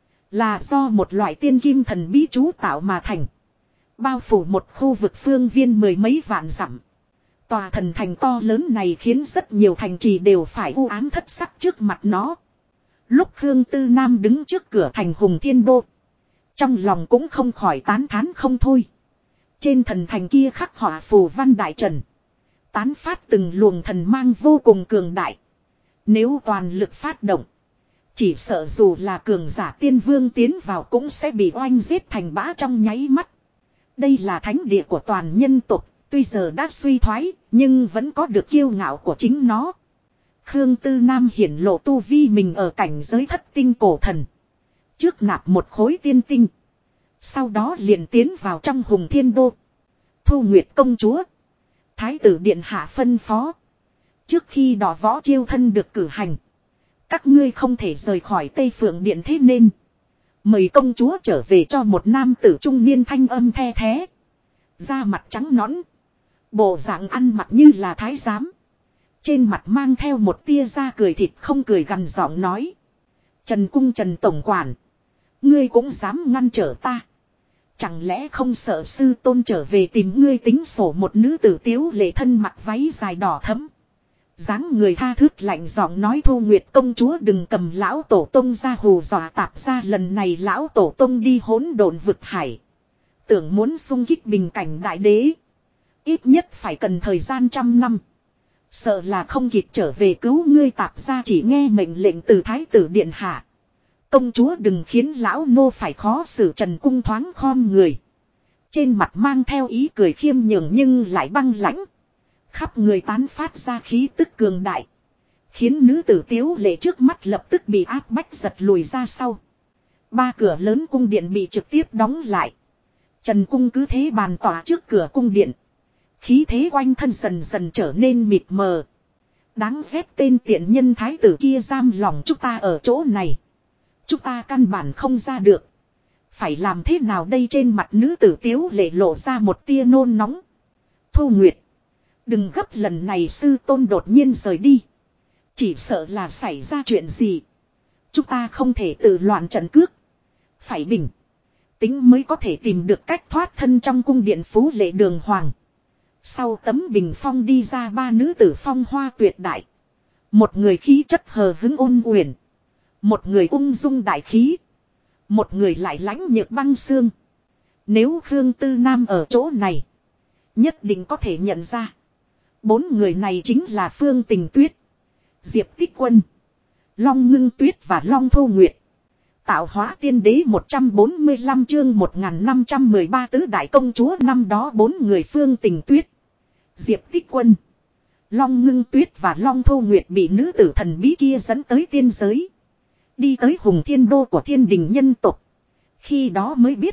Là do một loại tiên kim thần bí chú tạo mà thành. Bao phủ một khu vực phương viên mười mấy vạn dặm. Tòa thần thành to lớn này khiến rất nhiều thành trì đều phải u ám thất sắc trước mặt nó. Lúc Khương Tư Nam đứng trước cửa thành Hùng Thiên Đô. Trong lòng cũng không khỏi tán thán không thôi. Trên thần thành kia khắc họa phù văn đại trần. Tán phát từng luồng thần mang vô cùng cường đại. Nếu toàn lực phát động. Chỉ sợ dù là cường giả tiên vương tiến vào cũng sẽ bị oanh giết thành bã trong nháy mắt. Đây là thánh địa của toàn nhân tộc. Tuy giờ đã suy thoái nhưng vẫn có được kiêu ngạo của chính nó. Khương Tư Nam hiển lộ tu vi mình ở cảnh giới thất tinh cổ thần. Trước nạp một khối tiên tinh. Sau đó liền tiến vào trong Hùng Thiên Đô. Thu Nguyệt công chúa. Thái tử điện hạ phân phó. Trước khi đỏ võ chiêu thân được cử hành. Các ngươi không thể rời khỏi Tây Phượng Điện thế nên. Mời công chúa trở về cho một nam tử trung niên thanh âm the thé. Da mặt trắng nõn. Bộ dạng ăn mặc như là thái giám. Trên mặt mang theo một tia da cười thịt không cười gằn giọng nói. Trần Cung Trần Tổng Quản. Ngươi cũng dám ngăn trở ta. Chẳng lẽ không sợ sư tôn trở về tìm ngươi tính sổ một nữ tử tiếu lệ thân mặc váy dài đỏ thẫm. Dáng người tha thướt lạnh giọng nói Thu Nguyệt công chúa đừng cầm lão tổ tông ra hù dọa tạp ra lần này lão tổ tông đi hỗn độn vực hải. Tưởng muốn xung kích bình cảnh đại đế. Ít nhất phải cần thời gian 100 năm. Sợ là không kịp trở về cứu ngươi tạp ra chỉ nghe mệnh lệnh từ thái tử điện hạ. Công chúa đừng khiến lão nô phải khó xử Trần Cung thoáng khom người. Trên mặt mang theo ý cười khiêm nhường nhưng lại băng lãnh. Khắp người tán phát ra khí tức cường đại. Khiến nữ tử tiếu lệ trước mắt lập tức bị áp bách giật lùi ra sau. Ba cửa lớn cung điện bị trực tiếp đóng lại. Trần Cung cứ thế bàn tỏa trước cửa cung điện. Khí thế quanh thân dần dần trở nên mịt mờ. Đáng ghét tên tiện nhân thái tử kia giam lòng chúng ta ở chỗ này. Chúng ta căn bản không ra được. Phải làm thế nào đây trên mặt nữ tử tiếu lệ lộ ra một tia nôn nóng. Thu Nguyệt. Đừng gấp lần này sư tôn đột nhiên rời đi. Chỉ sợ là xảy ra chuyện gì. Chúng ta không thể tự loạn trận cước. Phải bình. Tính mới có thể tìm được cách thoát thân trong cung điện phú lệ đường hoàng. Sau tấm bình phong đi ra ba nữ tử phong hoa tuyệt đại. Một người khí chất hờ hứng ôn uyển. Một người ung dung đại khí. Một người lại lãnh nhược băng xương. Nếu Khương Tư Nam ở chỗ này. Nhất định có thể nhận ra. Bốn người này chính là Phương Tình Tuyết. Diệp Tích Quân. Long Ngưng Tuyết và Long Thu Nguyệt. Tạo hóa tiên đế 145 chương 1513 tứ đại công chúa năm đó bốn người Phương Tình Tuyết. Diệp Tích Quân. Long Ngưng Tuyết và Long Thu Nguyệt bị nữ tử thần bí kia dẫn tới tiên giới. Đi tới Hùng Thiên Đô của thiên đình nhân tộc. Khi đó mới biết.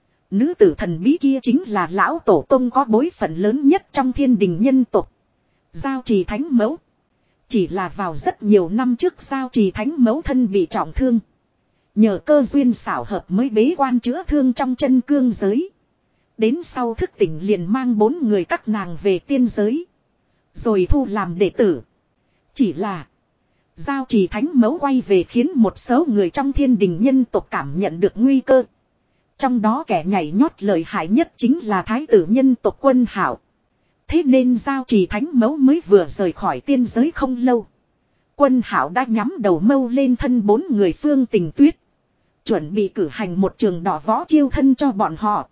Nữ tử thần bí kia chính là lão tổ tông có bối phận lớn nhất trong thiên đình nhân tộc. Giao Trì Thánh Mẫu. Chỉ là vào rất nhiều năm trước Giao Trì Thánh Mẫu thân bị trọng thương. Nhờ cơ duyên xảo hợp mới bế quan chữa thương trong chân cương giới. Đến sau thức tỉnh liền mang bốn người các nàng về tiên giới. Rồi thu làm đệ tử. Chỉ là. Giao Trì Thánh Mẫu quay về khiến một số người trong thiên đình nhân tộc cảm nhận được nguy cơ. Trong đó kẻ nhảy nhót lợi hại nhất chính là thái tử nhân tộc Quân Hạo. Thế nên Giao Trì Thánh Mẫu mới vừa rời khỏi tiên giới không lâu. Quân Hạo đã nhắm đầu mâu lên thân 4 người Phương Tình Tuyết. Chuẩn bị cử hành một trường đỏ võ chiêu thân cho bọn họ.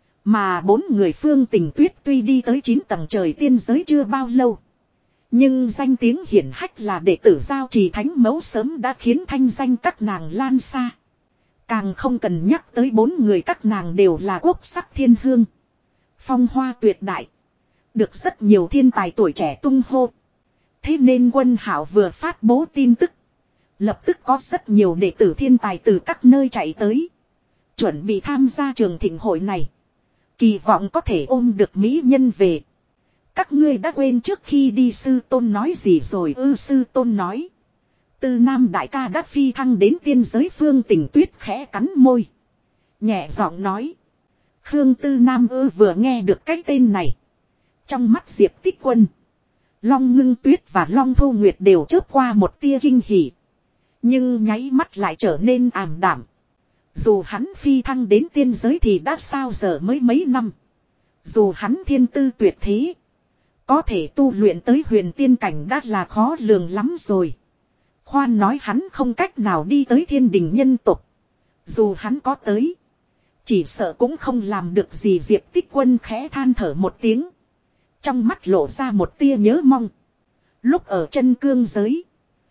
Mà 4 người Phương Tình Tuyết tuy đi tới 9 tầng trời tiên giới chưa bao lâu. Nhưng danh tiếng hiển hách là đệ tử giao trì thánh mẫu sớm đã khiến thanh danh các nàng lan xa. Càng không cần nhắc tới 4 người các nàng đều là quốc sắc thiên hương. Phong hoa tuyệt đại. Được rất nhiều thiên tài tuổi trẻ tung hô. Thế nên Quân Hạo vừa phát bố tin tức. Lập tức có rất nhiều đệ tử thiên tài từ các nơi chạy tới. Chuẩn bị tham gia trường thịnh hội này. Kỳ vọng có thể ôm được mỹ nhân về. Các ngươi đã quên trước khi đi sư tôn nói gì rồi ư? Sư tôn nói. Tư Nam đại ca đã phi thăng đến tiên giới. Phương Tình Tuyết khẽ cắn môi. Nhẹ giọng nói. Khương Tư Nam vừa nghe được cái tên này. Trong mắt Diệp Tích Quân. Long Ngưng Tuyết và Long Thu Nguyệt đều chớp qua một tia kinh hỉ. Nhưng nháy mắt lại trở nên ảm đạm. Dù hắn phi thăng đến tiên giới thì đã sao giờ mới mấy năm. Dù hắn thiên tư tuyệt thế. Có thể tu luyện tới huyền tiên cảnh đã là khó lường lắm rồi. Khoan nói hắn không cách nào đi tới thiên đình nhân tộc. Dù hắn có tới. Chỉ sợ cũng không làm được gì. Diệp Tích Quân khẽ than thở một tiếng. Trong mắt lộ ra một tia nhớ mong. Lúc ở chân cương giới.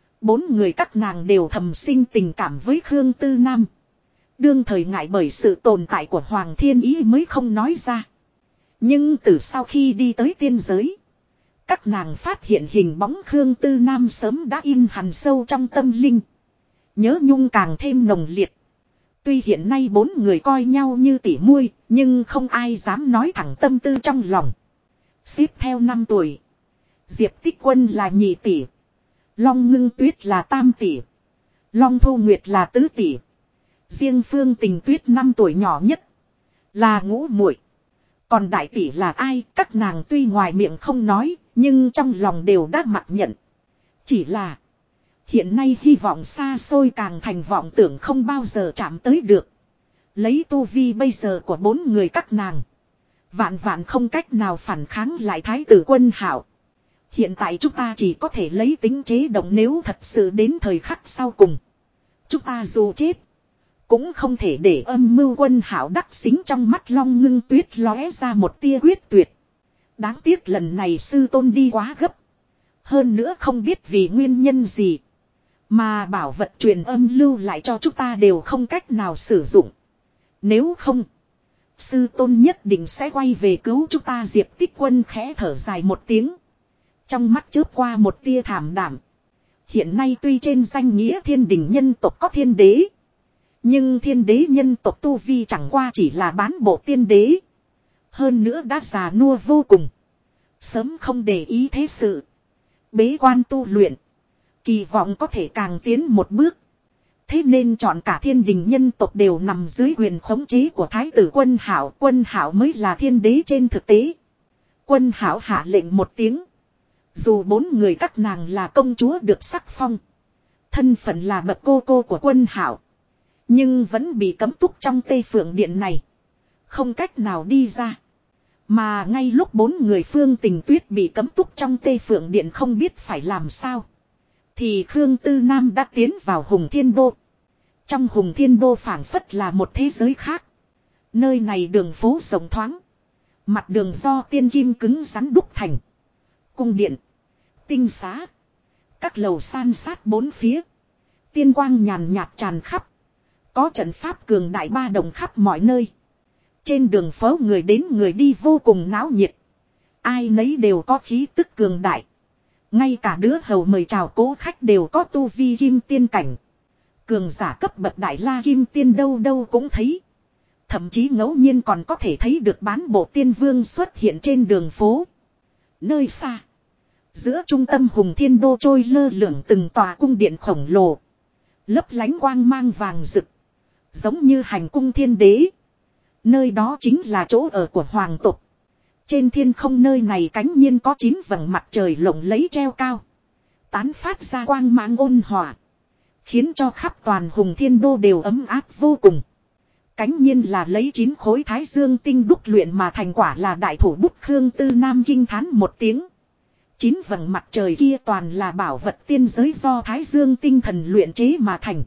4 người các nàng đều thầm sinh tình cảm với Khương Tư Nam. Đương thời ngại bởi sự tồn tại của Hoàng Thiên Ý mới không nói ra. Nhưng từ sau khi đi tới tiên giới. Các nàng phát hiện hình bóng Khương Tư Nam sớm đã in hằn sâu trong tâm linh. Nhớ nhung càng thêm nồng liệt. Tuy hiện nay 4 người coi nhau như tỉ muội, nhưng không ai dám nói thẳng tâm tư trong lòng. Xếp theo 5 tuổi. Diệp Tích Quân là nhị tỷ. Long Ngưng Tuyết là tam tỷ. Long Thu Nguyệt là tứ tỷ. Riêng Phương Tình Tuyết 5 tuổi nhỏ nhất. Là ngũ muội. Còn đại tỷ là ai? Các nàng tuy ngoài miệng không nói. Nhưng trong lòng đều đã mặc nhận. Chỉ là. Hiện nay hy vọng xa xôi càng thành vọng tưởng không bao giờ chạm tới được. Lấy tu vi bây giờ của 4 người các nàng. Vạn vạn không cách nào phản kháng lại Thái tử Quân Hạo. Hiện tại chúng ta chỉ có thể lấy tính chế động nếu thật sự đến thời khắc sau cùng. Chúng ta dù chết. Cũng không thể để âm mưu Quân Hạo đắc xính trong mắt Long Ngưng Tuyết lóe ra một tia quyết tuyệt. Đáng tiếc lần này sư tôn đi quá gấp. Hơn nữa không biết vì nguyên nhân gì. Mà bảo vật truyền âm lưu lại cho chúng ta đều không cách nào sử dụng. Nếu không. Sư tôn nhất định sẽ quay về cứu chúng ta. Diệp Tích Quân khẽ thở dài một tiếng. Trong mắt chớp qua một tia thảm đảm. Hiện nay tuy trên danh nghĩa thiên đình nhân tộc có thiên đế. Nhưng thiên đế nhân tộc tu vi chẳng qua chỉ là bán bộ tiên đế. Hơn nữa đã già nua vô cùng. Sớm không để ý thế sự. Bế quan tu luyện. Kỳ vọng có thể càng tiến một bước. Thế nên chọn cả thiên đình nhân tộc đều nằm dưới quyền khống chế của Thái tử Quân Hạo. Quân Hạo mới là thiên đế trên thực tế. Quân Hạo hạ lệnh một tiếng. Dù 4 người các nàng là công chúa được sắc phong. Thân phận là bậc cô cô của Quân Hạo. Nhưng vẫn bị cấm túc trong Tây Phượng Điện này. Không cách nào đi ra. Mà ngay lúc 4 người Phương Tình Tuyết bị cấm túc trong Tây Phượng Điện không biết phải làm sao. Thì Khương Tư Nam đã tiến vào Hùng Thiên Đô. Trong Hùng Thiên Đô phảng phất là một thế giới khác. Nơi này đường phố rộng thoáng. Mặt đường do tiên kim cứng rắn đúc thành. Cung điện. Tinh xá. Các lầu san sát 4 phía. Tiên quang nhàn nhạt tràn khắp. Có trận pháp cường đại ba đồng khắp mọi nơi. Trên đường phố người đến người đi vô cùng náo nhiệt. Ai nấy đều có khí tức cường đại. Ngay cả đứa hầu mời chào cố khách đều có tu vi kim tiên cảnh. Cường giả cấp bậc đại la kim tiên đâu đâu cũng thấy. Thậm chí ngẫu nhiên còn có thể thấy được bán bộ tiên vương xuất hiện trên đường phố. Nơi xa. Giữa trung tâm Hùng Thiên Đô trôi lơ lửng từng tòa cung điện khổng lồ. Lấp lánh quang mang vàng rực. Giống như hành cung thiên đế. Nơi đó chính là chỗ ở của hoàng tộc. Trên thiên không nơi này cánh nhiên có 9 vầng mặt trời lộng lẫy treo cao. Tán phát ra quang mang ôn hòa. Khiến cho khắp toàn Hùng Thiên Đô đều ấm áp vô cùng. Cánh nhiên là lấy 9 khối thái dương tinh đúc luyện mà thành quả là đại thủ bút Khương Tư Nam kinh thán một tiếng. 9 vầng mặt trời kia toàn là bảo vật tiên giới do Thái Dương tinh thần luyện chế mà thành.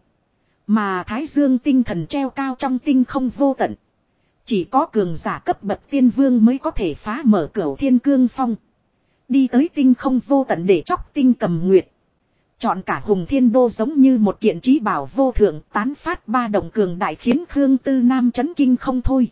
Mà Thái Dương tinh thần treo cao trong tinh không vô tận. Chỉ có cường giả cấp bậc tiên vương mới có thể phá mở cửu thiên cương phong. Đi tới tinh không vô tận để chóc tinh cầm nguyệt. Chọn cả Hùng Thiên Đô giống như một kiện trí bảo vô thượng, tán phát ba động cường đại khiến Khương Tư Nam chấn kinh không thôi.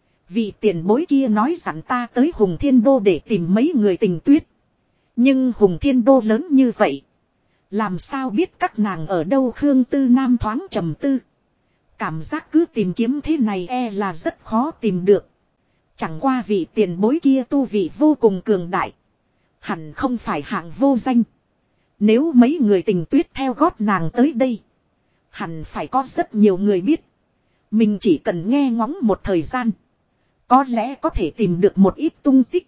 Vị tiền bối kia nói rằng ta tới Hùng Thiên Đô để tìm mấy người tình tuyết. Nhưng Hùng Thiên Đô lớn như vậy. Làm sao biết các nàng ở đâu? Khương Tư Nam thoáng trầm tư. Cảm giác cứ tìm kiếm thế này là rất khó tìm được. Chẳng qua vị tiền bối kia tu vị vô cùng cường đại. Hẳn không phải hạng vô danh. Nếu mấy người tình tuyết theo gót nàng tới đây. Hẳn phải có rất nhiều người biết. Mình chỉ cần nghe ngóng một thời gian. Có lẽ có thể tìm được một ít tung tích.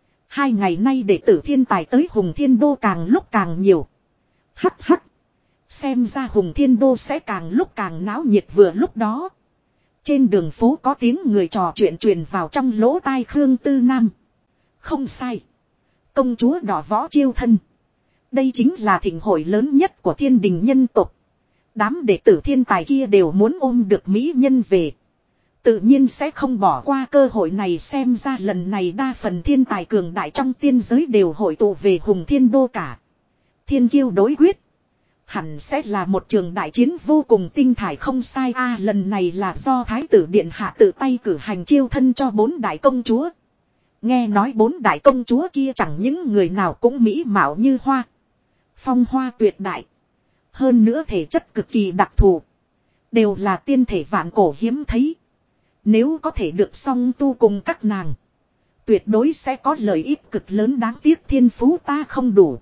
2 ngày nay đệ tử thiên tài tới Hùng Thiên Đô càng lúc càng nhiều. Hắc hắc. Xem ra Hùng Thiên Đô sẽ càng lúc càng náo nhiệt. Vừa lúc đó. Trên đường phố có tiếng người trò chuyện truyền vào trong lỗ tai Khương Tư Nam. Không sai. Công chúa đỏ võ chiêu thân. Đây chính là thịnh hội lớn nhất của thiên đình nhân tộc. Đám đệ tử thiên tài kia đều muốn ôm được mỹ nhân về. Tự nhiên sẽ không bỏ qua cơ hội này. Xem ra lần này đa phần thiên tài cường đại trong tiên giới đều hội tụ về Hùng Thiên Đô cả. Thiên kiêu đối quyết. Hẳn sẽ là một trường đại chiến vô cùng tinh thải không sai. Lần này là do Thái tử Điện Hạ tự tay cử hành chiêu thân cho 4 đại công chúa. Nghe nói 4 đại công chúa kia chẳng những người nào cũng mỹ mạo như hoa. Phong hoa tuyệt đại. Hơn nữa thể chất cực kỳ đặc thù. Đều là tiên thể vạn cổ hiếm thấy. Nếu có thể được song tu cùng các nàng. Tuyệt đối sẽ có lợi ích cực lớn, đáng tiếc thiên phú ta không đủ.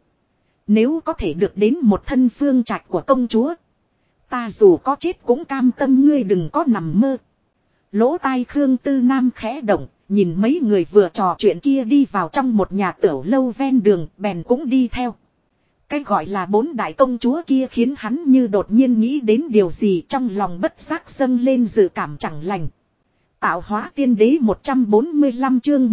Nếu có thể được đến một thân phương trạch của công chúa. Ta dù có chết cũng cam tâm, ngươi đừng có nằm mơ. Lỗ tai Khương Tư Nam khẽ động. Nhìn mấy người vừa trò chuyện kia đi vào trong một nhà tửu lâu ven đường, bèn cũng đi theo. Cái gọi là 4 đại công chúa kia khiến hắn như đột nhiên nghĩ đến điều gì, trong lòng bất giác dâng lên dự cảm chẳng lành. Tạo hóa tiên đế 145 chương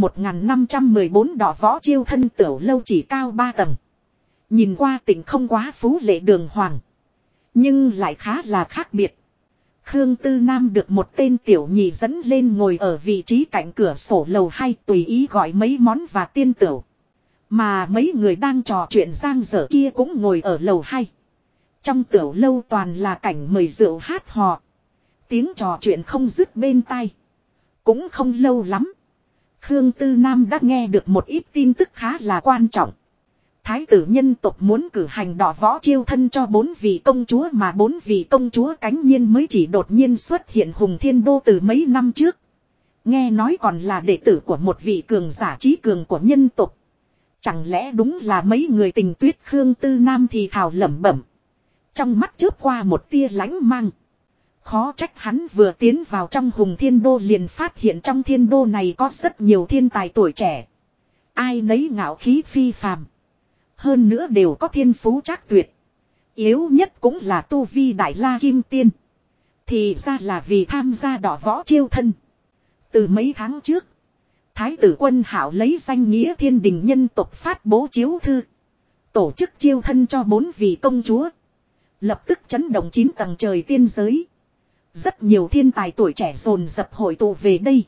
1514 đỏ võ chiêu thân tửu lâu chỉ cao 3 tầng. Nhìn qua tỉnh không quá phú lệ đường hoàng. Nhưng lại khá là khác biệt. Khương Tư Nam được một tên tiểu nhị dẫn lên ngồi ở vị trí cạnh cửa sổ lầu 2, tùy ý gọi mấy món và tiên tửu. Mà mấy người đang trò chuyện giang dở kia cũng ngồi ở lầu 2. Trong tửu lâu toàn là cảnh mời rượu hát hò. Tiếng trò chuyện không dứt bên tai. Cũng không lâu lắm. Khương Tư Nam đã nghe được một ít tin tức khá là quan trọng. Thái tử nhân tộc muốn cử hành đỏ võ chiêu thân cho 4 vị công chúa, mà 4 vị công chúa cánh nhiên mới chỉ đột nhiên xuất hiện Hùng Thiên Đô từ mấy năm trước. Nghe nói còn là đệ tử của một vị cường giả trí cường của nhân tộc. Chẳng lẽ đúng là mấy người tình tuyết? Khương Tư Nam thì thào lẩm bẩm. Trong mắt chớp qua một tia lãnh mang. Khó trách hắn vừa tiến vào trong Hùng Thiên Đô liền phát hiện trong thiên đô này có rất nhiều thiên tài tuổi trẻ. Ai nấy ngạo khí phi phàm. Hơn nữa đều có thiên phú trác tuyệt. Yếu nhất cũng là tu vi đại la kim tiên. Thì ra là vì tham gia đỏ võ chiêu thân. Từ mấy tháng trước, Thái tử Quân Hạo lấy danh nghĩa thiên đình nhân tộc phát bố chiếu thư. Tổ chức chiêu thân cho 4 vị công chúa. Lập tức chấn động 9 tầng trời tiên giới. Rất nhiều thiên tài tuổi trẻ dồn dập hội tụ về đây.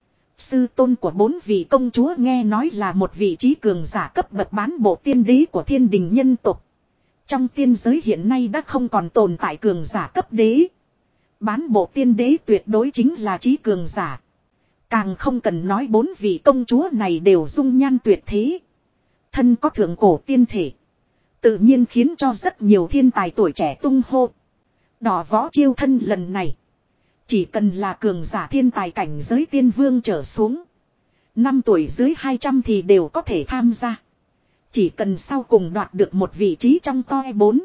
Sư tôn của 4 vị công chúa nghe nói là một vị trí cường giả cấp bậc bán bộ tiên đế của thiên đình nhân tộc. Trong tiên giới hiện nay đã không còn tồn tại cường giả cấp đế. Bán bộ tiên đế tuyệt đối chính là trí cường giả. Càng không cần nói 4 vị công chúa này đều dung nhan tuyệt thế. Thân có thượng cổ tiên thể. Tự nhiên khiến cho rất nhiều thiên tài tuổi trẻ tung hô. Đỏ võ chiêu thân lần này. Chỉ cần là cường giả thiên tài cảnh giới tiên vương trở xuống. 5 tuổi dưới 200 thì đều có thể tham gia. Chỉ cần sau cùng đoạt được một vị trí trong top 4.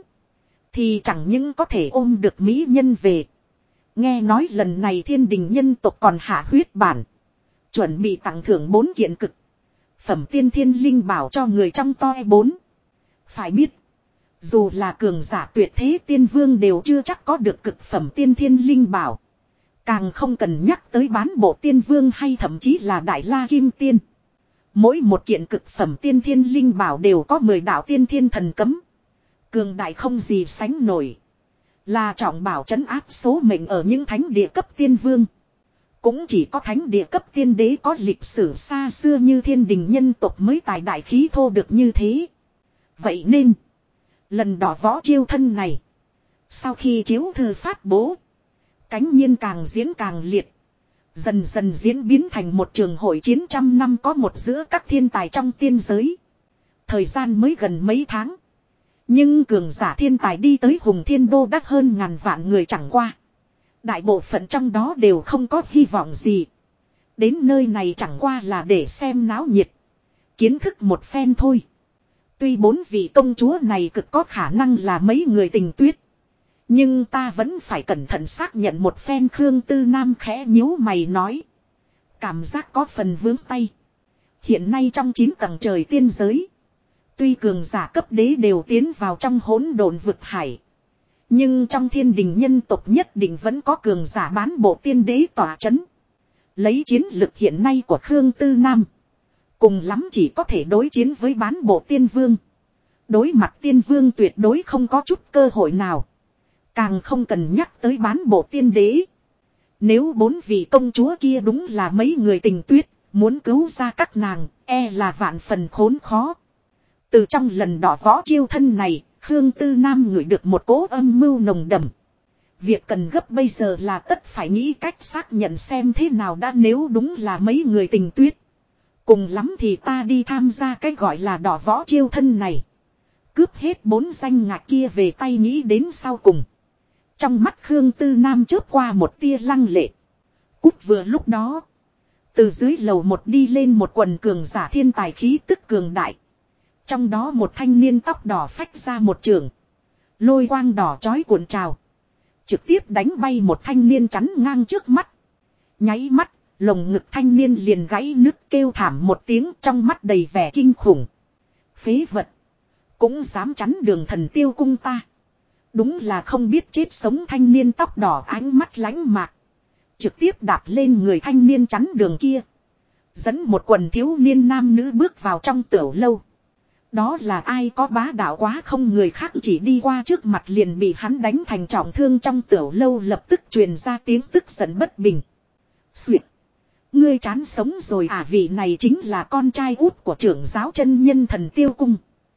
Thì chẳng những có thể ôm được mỹ nhân về. Nghe nói lần này thiên đình nhân tộc còn hạ huyết bản. Chuẩn bị tặng thưởng 4 kiện cực phẩm tiên thiên linh bảo cho người trong top 4. Phải biết. Dù là cường giả tuyệt thế tiên vương đều chưa chắc có được cực phẩm tiên thiên linh bảo. Càng không cần nhắc tới bán bộ tiên vương hay thậm chí là đại la kim tiên. Mỗi một kiện cực phẩm tiên thiên linh bảo đều có 10 đạo tiên thiên thần cấm. Cường đại không gì sánh nổi. Là trọng bảo trấn áp số mệnh ở những thánh địa cấp tiên vương. Cũng chỉ có thánh địa cấp tiên đế có lịch sử xa xưa như thiên đình nhân tộc mới tài đại khí thô được như thế. Vậy nên, lần đỏ võ chiêu thân này, sau khi chiếu thư phát bố, cánh nhiên càng diễn càng liệt. Dần dần diễn biến thành một trường hội chiến trăm năm có một giữa các thiên tài trong tiên giới. Thời gian mới gần mấy tháng. Nhưng cường giả thiên tài đi tới Hùng Thiên Đô đắt hơn ngàn vạn người chẳng qua. Đại bộ phận trong đó đều không có hy vọng gì. Đến nơi này chẳng qua là để xem náo nhiệt. Kiến thức một phen thôi. Tuy 4 vị công chúa này cực có khả năng là mấy người tình tuyết. Nhưng ta vẫn phải cẩn thận xác nhận một phen. Khương Tư Nam khẽ nhíu mày nói. Cảm giác có phần vướng tay. Hiện nay trong 9 tầng trời tiên giới. Tuy cường giả cấp đế đều tiến vào trong hỗn độn vực hải. Nhưng trong thiên đình nhân tộc nhất định vẫn có cường giả bán bộ tiên đế tỏa chấn. Lấy chiến lực hiện nay của Khương Tư Nam. Cùng lắm chỉ có thể đối chiến với bán bộ tiên vương. Đối mặt tiên vương tuyệt đối không có chút cơ hội nào. Càng không cần nhắc tới bán bộ tiên đế. Nếu 4 vị công chúa kia đúng là mấy người tình tuyết, muốn cứu ra các nàng, là vạn phần khốn khó. Từ trong lần đỏ võ chiêu thân này, Khương Tư Nam ngửi được một cỗ âm mưu nồng đậm. Việc cần gấp bây giờ là tất phải nghĩ cách xác nhận xem thế nào đã, nếu đúng là mấy người tình tuyết. Cùng lắm thì ta đi tham gia cái gọi là đỏ võ chiêu thân này. Cướp hết 4 danh ngạc kia về tay, nghĩ đến sau cùng. Trong mắt Khương Tư Nam chớp qua một tia lăng lệ. Cút. Vừa lúc đó, từ dưới lầu một đi lên một quần cường giả thiên tài khí tức cường đại. Trong đó một thanh niên tóc đỏ phách ra một trường. Lôi quang đỏ chói cuộn trào. Trực tiếp đánh bay một thanh niên chắn ngang trước mắt. Nháy mắt, lồng ngực thanh niên liền gãy nứt kêu thảm một tiếng, trong mắt đầy vẻ kinh khủng. Phế vật. Cũng dám chắn đường Thần Tiêu cung ta. Đúng là không biết chết sống. Thanh niên tóc đỏ ánh mắt lãnh mạc. Trực tiếp đạp lên người thanh niên chắn đường kia. Dẫn một quần thiếu niên nam nữ bước vào trong tiểu lâu. Đó là ai có bá đạo quá không, người khác chỉ đi qua trước mặt liền bị hắn đánh thành trọng thương. Trong tiểu lâu lập tức truyền ra tiếng tức giận bất bình. Xuyệt. Ngươi chán sống rồi à? Vị này chính là con trai út của trưởng giáo chân nhân Thần Tiêu cung.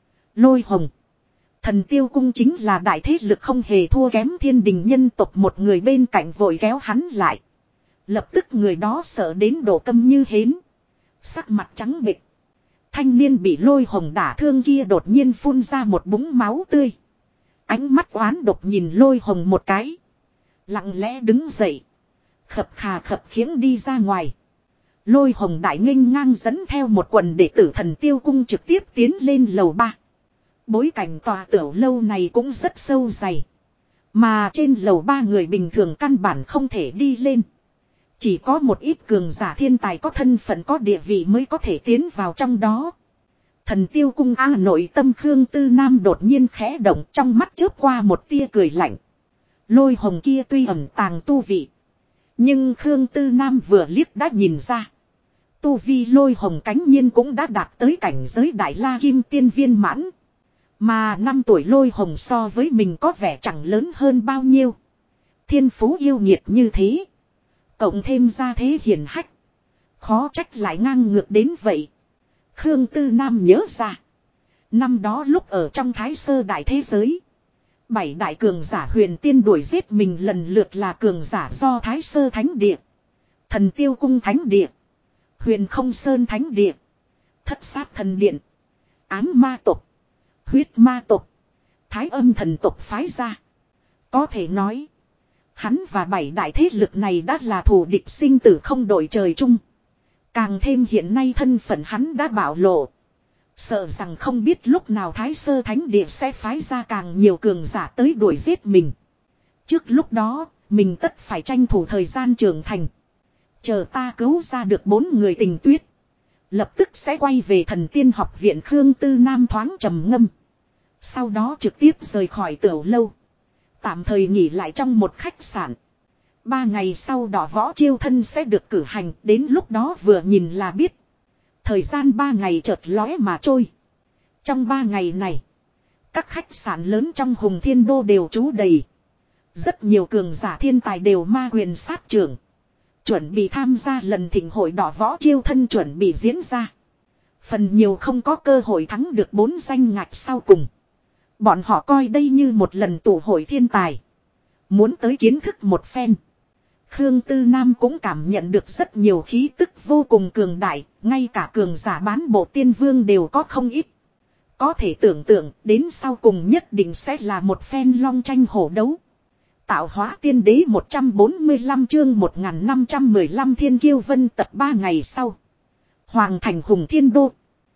Lôi Hồng. Thần Tiêu cung chính là đại thế lực không hề thua kém thiên đình nhân tộc. Một người bên cạnh vội kéo hắn lại. Lập tức người đó sợ đến độ câm như hến. Sắc mặt trắng bệch. Thanh niên bị Lôi Hồng đả thương kia đột nhiên phun ra một búng máu tươi. Ánh mắt oán độc nhìn Lôi Hồng một cái. Lặng lẽ đứng dậy. Khập khà khập khiễng đi ra ngoài. Lôi Hồng đại nghênh ngang dẫn theo một quần đệ tử Thần Tiêu cung trực tiếp tiến lên lầu 3. Bối cảnh tòa tiểu lâu này cũng rất sâu dày. Mà trên lầu 3 người bình thường căn bản không thể đi lên. Chỉ có một ít cường giả thiên tài có thân phận có địa vị mới có thể tiến vào trong đó. Thần Tiêu cung nội tâm Khương Tư Nam đột nhiên khẽ động, trong mắt chớp qua một tia cười lạnh. Lôi Hồng kia tuy ẩn tàng tu vị. Nhưng Khương Tư Nam vừa liếc đã nhìn ra. Tu vi Lôi Hồng cánh nhiên cũng đã đạt tới cảnh giới Đại La Kim Tiên viên mãn. Mà 5 tuổi Lôi Hồng so với mình có vẻ chẳng lớn hơn bao nhiêu. Thiên phú yêu nghiệt như thế. Cộng thêm ra thế hiển hách. Khó trách lại ngang ngược đến vậy. Khương Tư Nam nhớ ra. Năm đó lúc ở trong Thái Sơ đại thế giới. 7 đại cường giả huyền tiên đuổi giết mình lần lượt là cường giả do Thái Sơ Thánh Địa. Thần Tiêu Cung Thánh Địa. Huyền Không Sơn Thánh Địa. Thất Sát Thần Điện. Ám Ma Tộc. Huyết Ma Tộc. Thái Âm Thần Tộc phái ra. Có thể nói. Hắn và 7 đại thế lực này đã là thù địch sinh tử không đội trời chung. Càng thêm hiện nay thân phận hắn đã bạo lộ. Sợ rằng không biết lúc nào Thái Sơ Thánh Địa sẽ phái ra càng nhiều cường giả tới đuổi giết mình. Trước lúc đó, mình tất phải tranh thủ thời gian trưởng thành. Chờ ta cứu ra được 4 người tình tuyết. Lập tức sẽ quay về Thần Tiên học viện. Khương Tư Nam thoáng trầm ngâm. Sau đó trực tiếp rời khỏi tiểu lâu. Tạm thời nghỉ lại trong một khách sạn. 3 ngày sau đỏ võ chiêu thân sẽ được cử hành. Đến lúc đó vừa nhìn là biết. Thời gian 3 ngày chợt lóe mà trôi. Trong 3 ngày này, các khách sạn lớn trong Hùng Thiên Đô đều trú đầy. Rất nhiều cường giả thiên tài đều ma quyền sát trưởng. Chuẩn bị tham gia lần thịnh hội đỏ võ chiêu thân chuẩn bị diễn ra. Phần nhiều không có cơ hội thắng được 4 danh ngạch sau cùng. Bọn họ coi đây như một lần tụ hội thiên tài. Muốn tới kiến thức một phen. Khương Tư Nam cũng cảm nhận được rất nhiều khí tức vô cùng cường đại. Ngay cả cường giả bán bộ tiên vương đều có không ít. Có thể tưởng tượng đến sau cùng nhất định sẽ là một phen long tranh hổ đấu. Tạo hóa tiên đế 145 chương 1515 thiên kiêu vân tập 3 ngày sau. Hoàng thành Hùng Thiên Đô.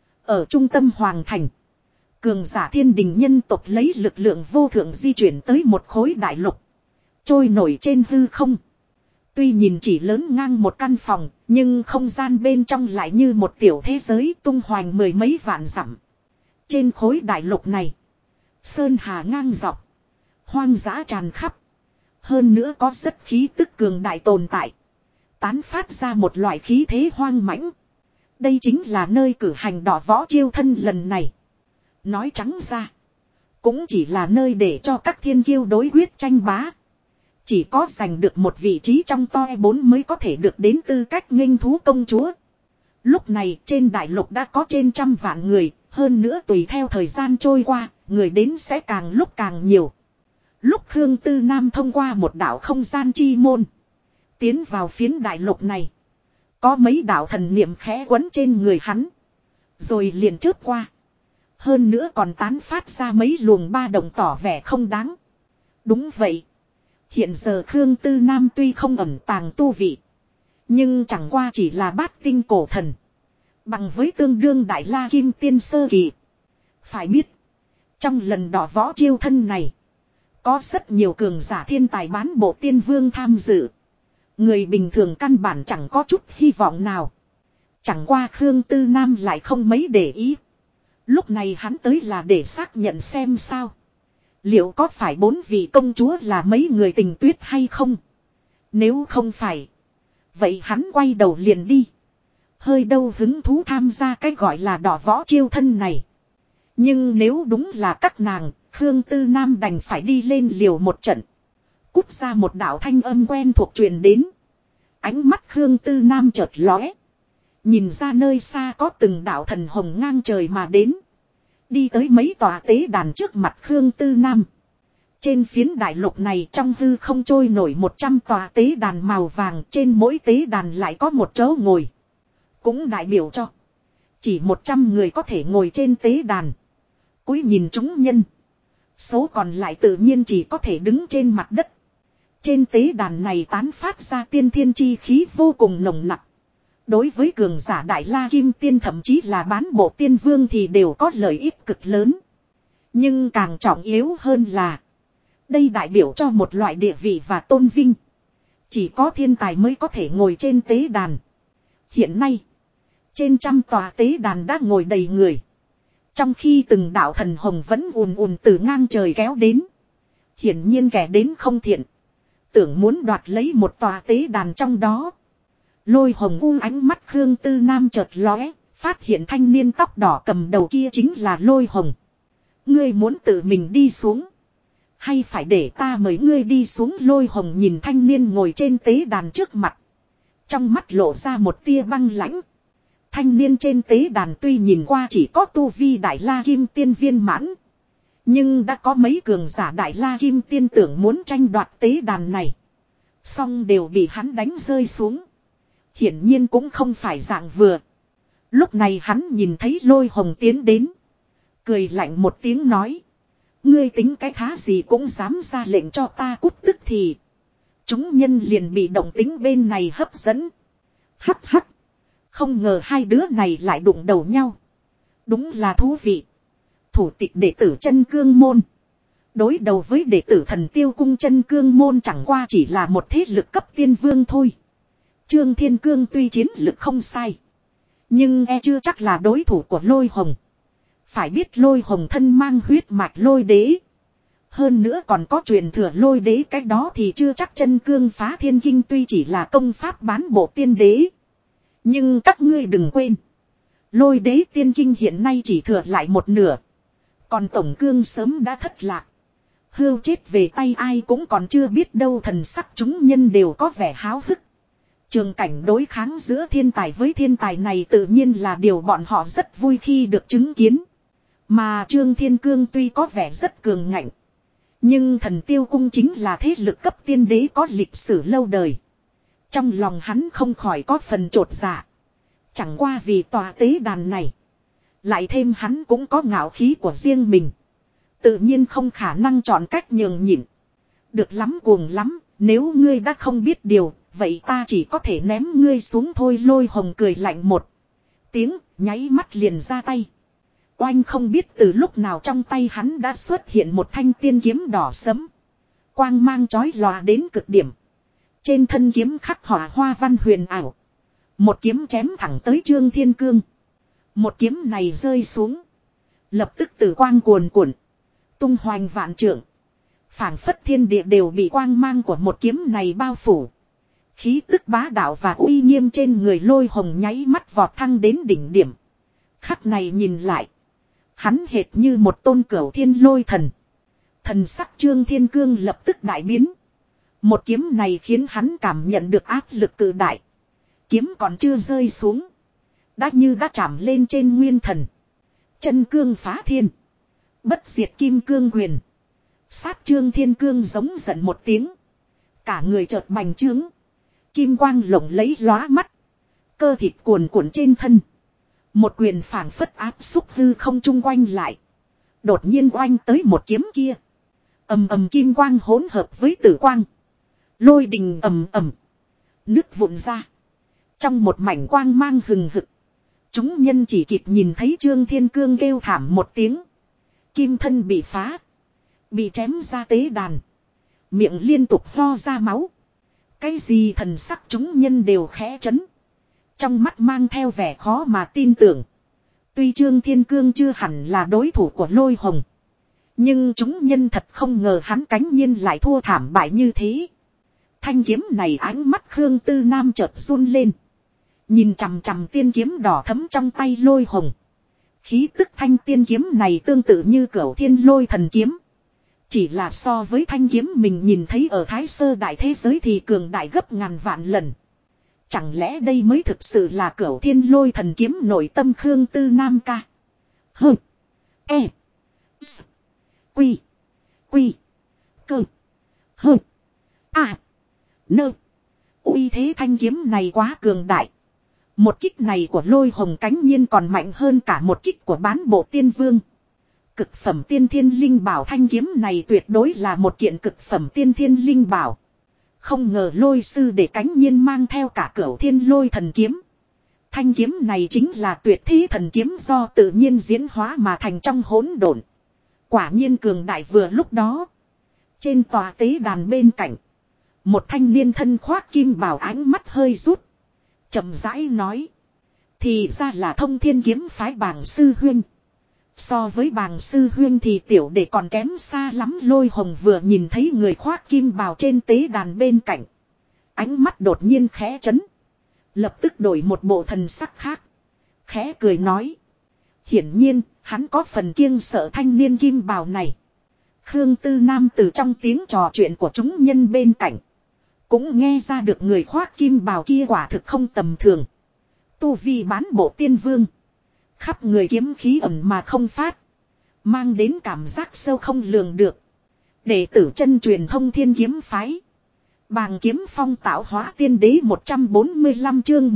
Ở trung tâm Hoàng thành. Cường giả thiên đình nhân tộc lấy lực lượng vô thượng di chuyển tới một khối đại lục. Trôi nổi trên hư không. Tuy nhìn chỉ lớn ngang một căn phòng, nhưng không gian bên trong lại như một tiểu thế giới tung hoành mười mấy vạn dặm. Trên khối đại lục này, sơn hà ngang dọc, hoang dã tràn khắp. Hơn nữa có rất khí tức cường đại tồn tại. Tán phát ra một loại khí thế hoang mãnh. Đây chính là nơi cử hành đỏ võ chiêu thân lần này. Nói trắng ra, cũng chỉ là nơi để cho các thiên kiêu đối quyết tranh bá. Chỉ có giành được một vị trí trong toe 4 mới có thể được đến tư cách nghênh thú công chúa. Lúc này trên đại lục đã có trên 100 vạn người, hơn nữa tùy theo thời gian trôi qua, người đến sẽ càng lúc càng nhiều. Lúc Khương Tư Nam thông qua một đạo không gian chi môn, tiến vào phiến đại lục này. Có mấy đạo thần niệm khẽ quấn trên người hắn, rồi liền chớp qua. Hơn nữa còn tán phát ra mấy luồng ba động tỏ vẻ không đáng. Đúng vậy. Hiện giờ Khương Tư Nam tuy không ẩn tàng tu vị, nhưng chẳng qua chỉ là bát tinh cổ thần. Bằng với tương đương đại la kim tiên sơ kỳ. Phải biết, trong lần đỏ võ chiêu thân này, có rất nhiều cường giả thiên tài bán bộ tiên vương tham dự. Người bình thường căn bản chẳng có chút hy vọng nào. Chẳng qua Khương Tư Nam lại không mấy để ý. Lúc này hắn tới là để xác nhận xem sao. Liệu có phải 4 vị công chúa là mấy người tình tuyết hay không? Nếu không phải, vậy hắn quay đầu liền đi. Hơi đâu hứng thú tham gia cái gọi là đỏ võ chiêu thân này. Nhưng nếu đúng là các nàng, Khương Tư Nam đành phải đi lên liều một trận. Cút ra một đạo thanh âm quen thuộc truyền đến. Ánh mắt Khương Tư Nam chợt lóe. Nhìn ra nơi xa có từng đạo thần hồng ngang trời mà đến. Đi tới mấy tòa tế đàn trước mặt Khương Tư Nam. Trên phiến đại lục này trong hư không trôi nổi 100 tòa tế đàn màu vàng. Trên mỗi tế đàn lại có một chỗ ngồi. Cũng đại biểu cho chỉ 100 người có thể ngồi trên tế đàn. Cúi nhìn chúng nhân. Số còn lại tự nhiên chỉ có thể đứng trên mặt đất. Trên tế đàn này tán phát ra tiên thiên chi khí vô cùng nồng nặc. Đối với cường giả đại la kim tiên thậm chí là bán bộ tiên vương thì đều có lợi ích cực lớn. Nhưng càng trọng yếu hơn là, đây đại biểu cho một loại địa vị và tôn vinh. Chỉ có thiên tài mới có thể ngồi trên tế đàn. Hiện nay, trên 100 tòa tế đàn đã ngồi đầy người. Trong khi từng đạo thần hồng vẫn ùn ùn từ ngang trời kéo đến. Hiển nhiên kẻ đến không thiện. Tưởng muốn đoạt lấy một tòa tế đàn trong đó. Lôi hồng u ánh mắt Khương Tư Nam chợt lóe. Phát hiện thanh niên tóc đỏ cầm đầu kia chính là Lôi hồng. Ngươi muốn tự mình đi xuống, hay phải để ta mời ngươi đi xuống? Lôi hồng nhìn thanh niên ngồi trên tế đàn trước mặt. Trong mắt lộ ra một tia băng lãnh. Thanh niên trên tế đàn tuy nhìn qua chỉ có tu vi đại la kim tiên viên mãn, nhưng đã có mấy cường giả đại la kim tiên tưởng muốn tranh đoạt tế đàn này, song đều bị hắn đánh rơi xuống. Hiển nhiên cũng không phải dạng vừa. Lúc này hắn nhìn thấy Lôi hồng tiến đến, cười lạnh một tiếng nói: ngươi tính cái thá gì cũng dám ra lệnh cho ta cút tức thì. Chúng nhân liền bị động tính bên này hấp dẫn. Hắc hắc. Không ngờ hai đứa này lại đụng đầu nhau. Đúng là thú vị. Thủ tịch đệ tử Chân Cương Môn đối đầu với đệ tử Thần Tiêu Cung. Chân Cương Môn chẳng qua chỉ là một thế lực cấp tiên vương thôi. Trương Thiên Cương tuy chiến lực không sai, nhưng chưa chắc là đối thủ của Lôi hồng. Phải biết Lôi hồng thân mang huyết mạch Lôi đế. Hơn nữa còn có truyền thừa Lôi đế, cái đó thì chưa chắc. Chân Cương Phá Thiên Kinh tuy chỉ là công pháp bán bộ tiên đế, nhưng các ngươi đừng quên, Lôi đế tiên kinh hiện nay chỉ thừa lại một nửa. Còn tổng cương sớm đã thất lạc. Hưu chết về tay ai cũng còn chưa biết đâu, thần sắc chúng nhân đều có vẻ háo hức. Trường cảnh đối kháng giữa thiên tài với thiên tài này tự nhiên là điều bọn họ rất vui khi được chứng kiến. Mà Trương Thiên Cương tuy có vẻ rất cường ngạnh. Nhưng Thần Tiêu Cung chính là thế lực cấp tiên đế có lịch sử lâu đời. Trong lòng hắn không khỏi có phần chột dạ. Chẳng qua vì tòa tế đàn này. Lại thêm hắn cũng có ngạo khí của riêng mình. Tự nhiên không khả năng chọn cách nhường nhịn. Được lắm, cuồng lắm, nếu ngươi đã không biết điều, vậy ta chỉ có thể ném ngươi xuống thôi. Lôi Hồng cười lạnh một tiếng, nháy mắt liền ra tay. Oanh không biết từ lúc nào trong tay hắn đã xuất hiện một thanh tiên kiếm đỏ sẫm. Quang mang chói lòa đến cực điểm. Trên thân kiếm khắc họa hoa văn huyền ảo. Một kiếm chém thẳng tới Trương Thiên Cương. Một kiếm này rơi xuống. Lập tức tử quang cuồn cuộn. Tung hoành vạn trượng. Phảng phất thiên địa đều bị quang mang của một kiếm này bao phủ. Khí tức bá đạo và uy nghiêm trên người Lôi Hồng nháy mắt vọt thăng đến đỉnh điểm. Khắc này nhìn lại. Hắn hệt như một tôn cửu thiên lôi thần. Thần sắc Trương Thiên Cương lập tức đại biến. Một kiếm này khiến hắn cảm nhận được áp lực cự đại. Kiếm còn chưa rơi xuống. Đã như đã chạm lên trên nguyên thần. Chân cương phá thiên. Bất diệt kim cương quyền. Sát Trương Thiên Cương giống giận một tiếng. Cả người chợt bành trướng. Kim quang lộng lẫy lóa mắt. Cơ thịt cuồn cuộn trên thân. Một quyền phảng phất áp xúc hư không trung quanh lại. Đột nhiên oanh tới một kiếm kia. Ầm ầm kim quang hỗn hợp với tử quang. Lôi đình ầm ầm. Nứt vụn ra. Trong một mảnh quang mang hừng hực. Chúng nhân chỉ kịp nhìn thấy Trương Thiên Cương kêu thảm một tiếng. Kim thân bị phá. Bị chém ra tế đàn. Miệng liên tục ho ra máu. Cái gì thần sắc chúng nhân đều khẽ chấn. Trong mắt mang theo vẻ khó mà tin tưởng. Tuy Trương Thiên Cương chưa hẳn là đối thủ của Lôi Hồng. Nhưng chúng nhân thật không ngờ hắn cánh nhiên lại thua thảm bại như thế. Thanh kiếm này ánh mắt Khương Tư Nam chợt run lên. Nhìn chằm chằm tiên kiếm đỏ thấm trong tay Lôi Hồng. Khí tức thanh tiên kiếm này tương tự như cửu thiên lôi thần kiếm. Chỉ là so với thanh kiếm mình nhìn thấy ở Thái Sơ đại thế giới thì cường đại gấp ngàn vạn lần. Chẳng lẽ đây mới thực sự là cửu thiên lôi thần kiếm nội tâm Khương Tư Nam ca. Hơ. E. S. Quy. Quy. Cơ. Hơ. À. Nơ. Uy thế thanh kiếm này quá cường đại. Một kích này của Lôi Hồng cánh nhiên còn mạnh hơn cả một kích của bán bộ tiên vương. Cực phẩm tiên thiên linh bảo thanh kiếm này tuyệt đối là một kiện cực phẩm tiên thiên linh bảo. Không ngờ Lôi sư để cánh nhiên mang theo cả cửu thiên lôi thần kiếm. Thanh kiếm này chính là tuyệt thế thần kiếm do tự nhiên diễn hóa mà thành trong hỗn độn. Quả nhiên cường đại. Vừa lúc đó. Trên tòa tế đàn bên cạnh. Một thanh niên thân khoác kim bào ánh mắt hơi rút. Chậm rãi nói. Thì ra là Thông Thiên kiếm phái Bàng sư huynh. So với Bàng sư huynh thì tiểu đệ còn kém xa lắm. Lôi Hồng vừa nhìn thấy người khoác kim bào trên tế đàn bên cạnh. Ánh mắt đột nhiên khẽ chấn. Lập tức đổi một bộ thần sắc khác. Khẽ cười nói. Hiển nhiên hắn có phần kiêng sợ thanh niên kim bào này. Khương Tư Nam từ trong tiếng trò chuyện của chúng nhân bên cạnh. Cũng nghe ra được người khoác kim bào kia quả thực không tầm thường. Tu vi bán bộ tiên vương. Khắp người kiếm khí ẩn mà không phát. Mang đến cảm giác sâu không lường được. Đệ tử chân truyền Thông Thiên kiếm phái. Bàng Kiếm Phong tạo hóa tiên đế 145 chương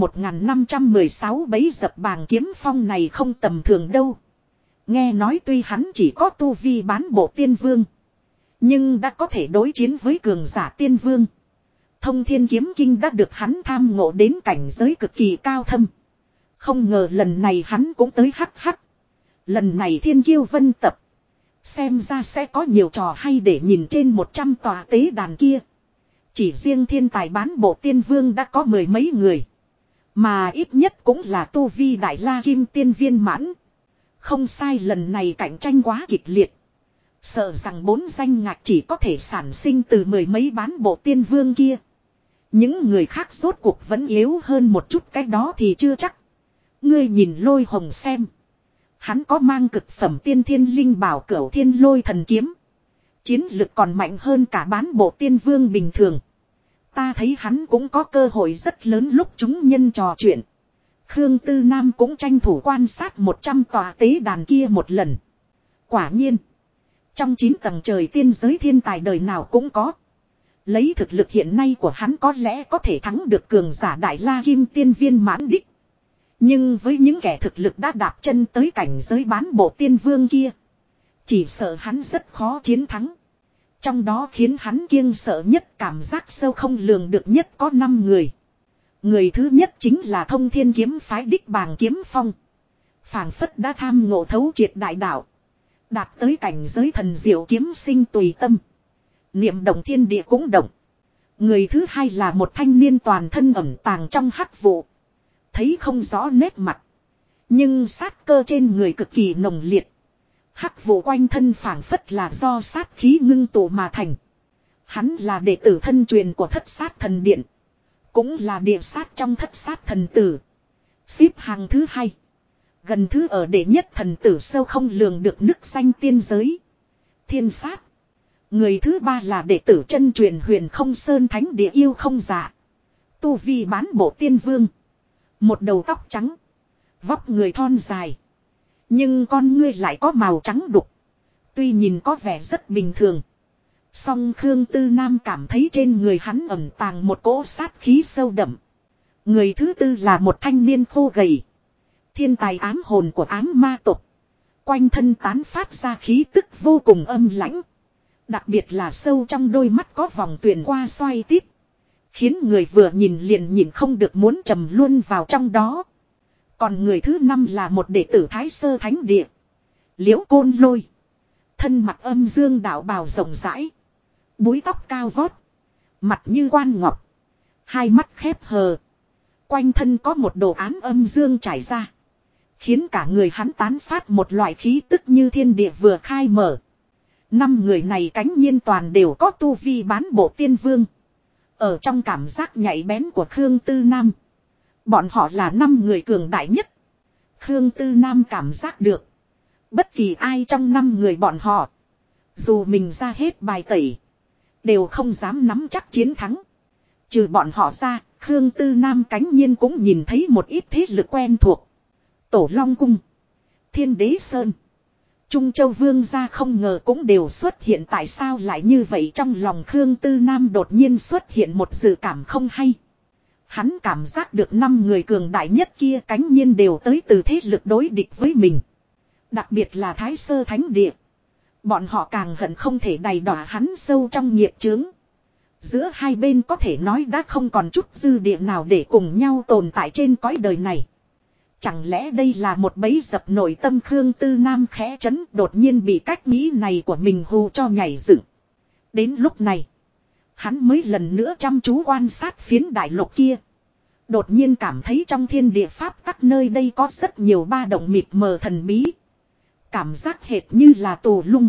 1516 bấy dập Bàng Kiếm Phong này không tầm thường đâu. Nghe nói tuy hắn chỉ có tu vi bán bộ tiên vương. Nhưng đã có thể đối chiến với cường giả tiên vương. Thông Thiên kiếm kinh đã được hắn tham ngộ đến cảnh giới cực kỳ cao thâm. Không ngờ lần này hắn cũng tới hắc hắc. Lần này thiên kiêu vân tập. Xem ra sẽ có nhiều trò hay để nhìn trên 100 tòa tế đàn kia. Chỉ riêng thiên tài bán bộ tiên vương đã có mười mấy người. Mà ít nhất cũng là tu vi đại la kim tiên viên mãn. Không sai, lần này cạnh tranh quá kịch liệt. Sợ rằng 4 danh ngạch chỉ có thể sản sinh từ mười mấy bán bộ tiên vương kia. Những người khác rốt cuộc vẫn yếu hơn một chút, cái đó thì chưa chắc. Ngươi nhìn Lôi Hồng xem. Hắn có mang cực phẩm tiên thiên linh bảo Cửu Thiên Lôi Thần Kiếm. Chiến lực còn mạnh hơn cả bán bộ tiên vương bình thường. Ta thấy hắn cũng có cơ hội rất lớn lúc chúng nhân trò chuyện. Khương Tư Nam cũng tranh thủ quan sát 100 tòa tế đàn kia một lần. Quả nhiên. Trong 9 tầng trời tiên giới thiên tài đời nào cũng có. Lấy thực lực hiện nay của hắn có lẽ có thể thắng được cường giả Đại La Kim Tiên viên mãn đích. Nhưng với những kẻ thực lực đã đạp chân tới cảnh giới bán bộ tiên vương kia. Chỉ sợ hắn rất khó chiến thắng. Trong đó khiến hắn kiêng sợ nhất cảm giác sâu không lường được nhất có 5 người. Người thứ nhất chính là Thông Thiên kiếm phái đích Bàng Kiếm Phong. Phảng phất đã tham ngộ thấu triệt đại đạo. Đạt tới cảnh giới thần diệu kiếm sinh tùy tâm. Niệm động thiên địa cũng động. Người thứ hai là một thanh niên toàn thân ẩn tàng trong hắc vụ. Thấy không rõ nét mặt. Nhưng sát cơ trên người cực kỳ nồng liệt. Hắc vụ quanh thân phảng phất là do sát khí ngưng tụ mà thành. Hắn là đệ tử thân truyền của Thất Sát Thần Điện. Cũng là địa sát trong Thất Sát Thần Tử. Xếp hàng thứ hai. Gần thứ ở đệ nhất thần tử sâu không lường được nức xanh tiên giới. Thiên sát. Người thứ ba là đệ tử chân truyền Huyền Không Sơn Thánh Địa Yêu Không Dạ. Tu vi bán bộ tiên vương. Một đầu tóc trắng. Vóc người thon dài. Nhưng con ngươi lại có màu trắng đục. Tuy nhìn có vẻ rất bình thường. Song Khương Tư Nam cảm thấy trên người hắn ẩn tàng một cỗ sát khí sâu đậm. Người thứ tư là một thanh niên khô gầy. Thiên tài ám hồn của ám ma tộc. Quanh thân tán phát ra khí tức vô cùng âm lãnh. Đặc biệt là sâu trong đôi mắt có vòng tuyền qua xoay tít. Khiến người vừa nhìn liền nhìn không được muốn trầm luôn vào trong đó. Còn người thứ năm là một đệ tử Thái Sơ Thánh Địa. Liễu Côn Lôi. Thân mặc âm dương đạo bào rộng rãi. Búi tóc cao vót. Mặt như quan ngọc. Hai mắt khép hờ. Quanh thân có một đồ án âm dương trải ra. Khiến cả người hắn tán phát một loại khí tức như thiên địa vừa khai mở. 5 người này cánh nhiên toàn đều có tu vi bán bộ tiên vương. Ở trong cảm giác nhạy bén của Khương Tư Nam. Bọn họ là 5 người cường đại nhất. Khương Tư Nam cảm giác được. Bất kỳ ai trong 5 người bọn họ. Dù mình ra hết bài tẩy. Đều không dám nắm chắc chiến thắng. Trừ bọn họ ra, Khương Tư Nam cánh nhiên cũng nhìn thấy một ít thế lực quen thuộc. Tổ Long Cung. Thiên Đế Sơn. Trung Châu Vương gia không ngờ cũng đều xuất hiện, tại sao lại như vậy, trong lòng Khương Tư Nam đột nhiên xuất hiện một dự cảm không hay. Hắn cảm giác được 5 người cường đại nhất kia cánh nhiên đều tới từ thế lực đối địch với mình. Đặc biệt là Thái Sơ Thánh Địa. Bọn họ càng hận không thể đày đọa hắn sâu trong nghiệp chướng. Giữa hai bên có thể nói đã không còn chút dư địa nào để cùng nhau tồn tại trên cõi đời này. Chẳng lẽ đây là một bẫy dập nội tâm? Khương Tư Nam khẽ chấn, đột nhiên bị cách nghĩ này của mình hù cho nhảy dựng. Đến lúc này, hắn mới lần nữa chăm chú quan sát phiến đại lục kia. Đột nhiên cảm thấy trong thiên địa pháp các nơi đây có rất nhiều ba động mịt mờ thần bí. Cảm giác hệt như là tù lung.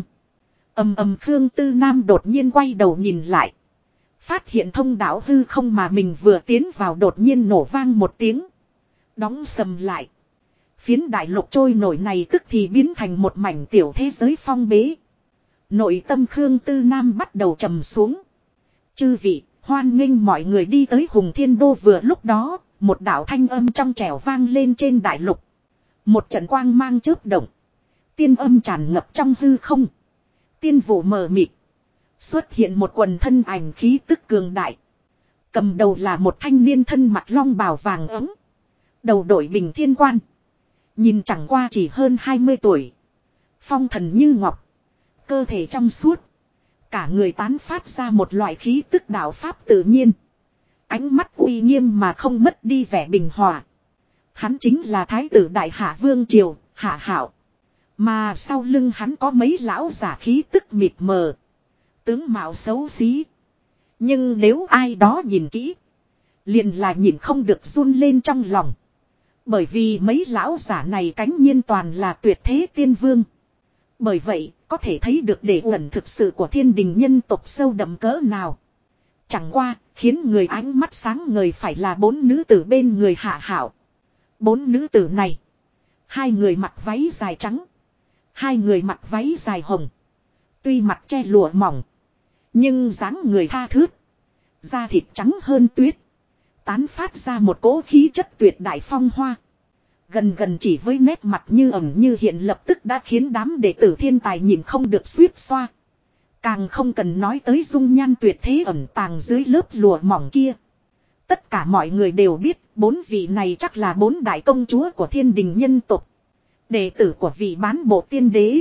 Khương Tư Nam đột nhiên quay đầu nhìn lại. Phát hiện thông đạo hư không mà mình vừa tiến vào đột nhiên nổ vang một tiếng. Đóng sầm lại. Phiến đại lục trôi nổi này tức thì biến thành một mảnh tiểu thế giới phong bế. Nội tâm Khương Tư Nam bắt đầu trầm xuống. Chư vị, hoan nghênh mọi người đi tới Hùng Thiên Đô. Vừa lúc đó, một đạo thanh âm trong trẻo vang lên trên đại lục. Một trận quang mang chớp động. Tiên âm tràn ngập trong hư không. Tiên vụ mờ mịt. Xuất hiện một quần thân ảnh khí tức cường đại. Cầm đầu là một thanh niên thân mặc long bào vàng ấm. Đầu đội bình thiên quan. Nhìn chẳng qua chỉ hơn 20 tuổi. Phong thần như ngọc. Cơ thể trong suốt. Cả người tán phát ra một loại khí tức đạo pháp tự nhiên. Ánh mắt uy nghiêm mà không mất đi vẻ bình hòa. Hắn chính là Thái tử Đại Hạ Vương Triều, Hạ Hạo. Mà sau lưng hắn có mấy lão giả khí tức mịt mờ. Tướng mạo xấu xí. Nhưng nếu ai đó nhìn kỹ. Liền là nhìn không được run lên trong lòng. Bởi vì mấy lão giả này cánh nhiên toàn là tuyệt thế tiên vương. Bởi vậy, có thể thấy được để ẩn thực sự của thiên đình nhân tộc sâu đậm cỡ nào. Chẳng qua, khiến người ánh mắt sáng ngời phải là 4 nữ tử bên người Hạ Hạo. Bốn nữ tử này. Hai người mặc váy dài trắng. Hai người mặc váy dài hồng. Tuy mặt che lụa mỏng. Nhưng dáng người tha thướt. Da thịt trắng hơn tuyết. Tán phát ra một cỗ khí chất tuyệt đại phong hoa. Gần gần chỉ với nét mặt như ẩn như hiện lập tức đã khiến đám đệ tử thiên tài nhìn không được suýt xoa. Càng không cần nói tới dung nhan tuyệt thế ẩn tàng dưới lớp lụa mỏng kia. Tất cả mọi người đều biết bốn vị này chắc là bốn đại công chúa của thiên đình nhân tộc. Đệ tử của vị bán bộ tiên đế.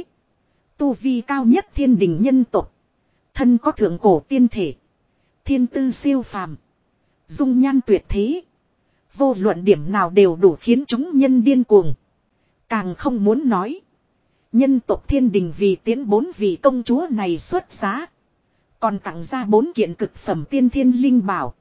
Tu vi cao nhất thiên đình nhân tộc. Thân có thượng cổ tiên thể. Thiên tư siêu phàm. Dung nhan tuyệt thế. Vô luận điểm nào đều đủ khiến chúng nhân điên cuồng. Càng không muốn nói. Nhân tộc thiên đình vì tiến bốn vị công chúa này xuất giá. Còn tặng ra bốn kiện cực phẩm tiên thiên linh bảo.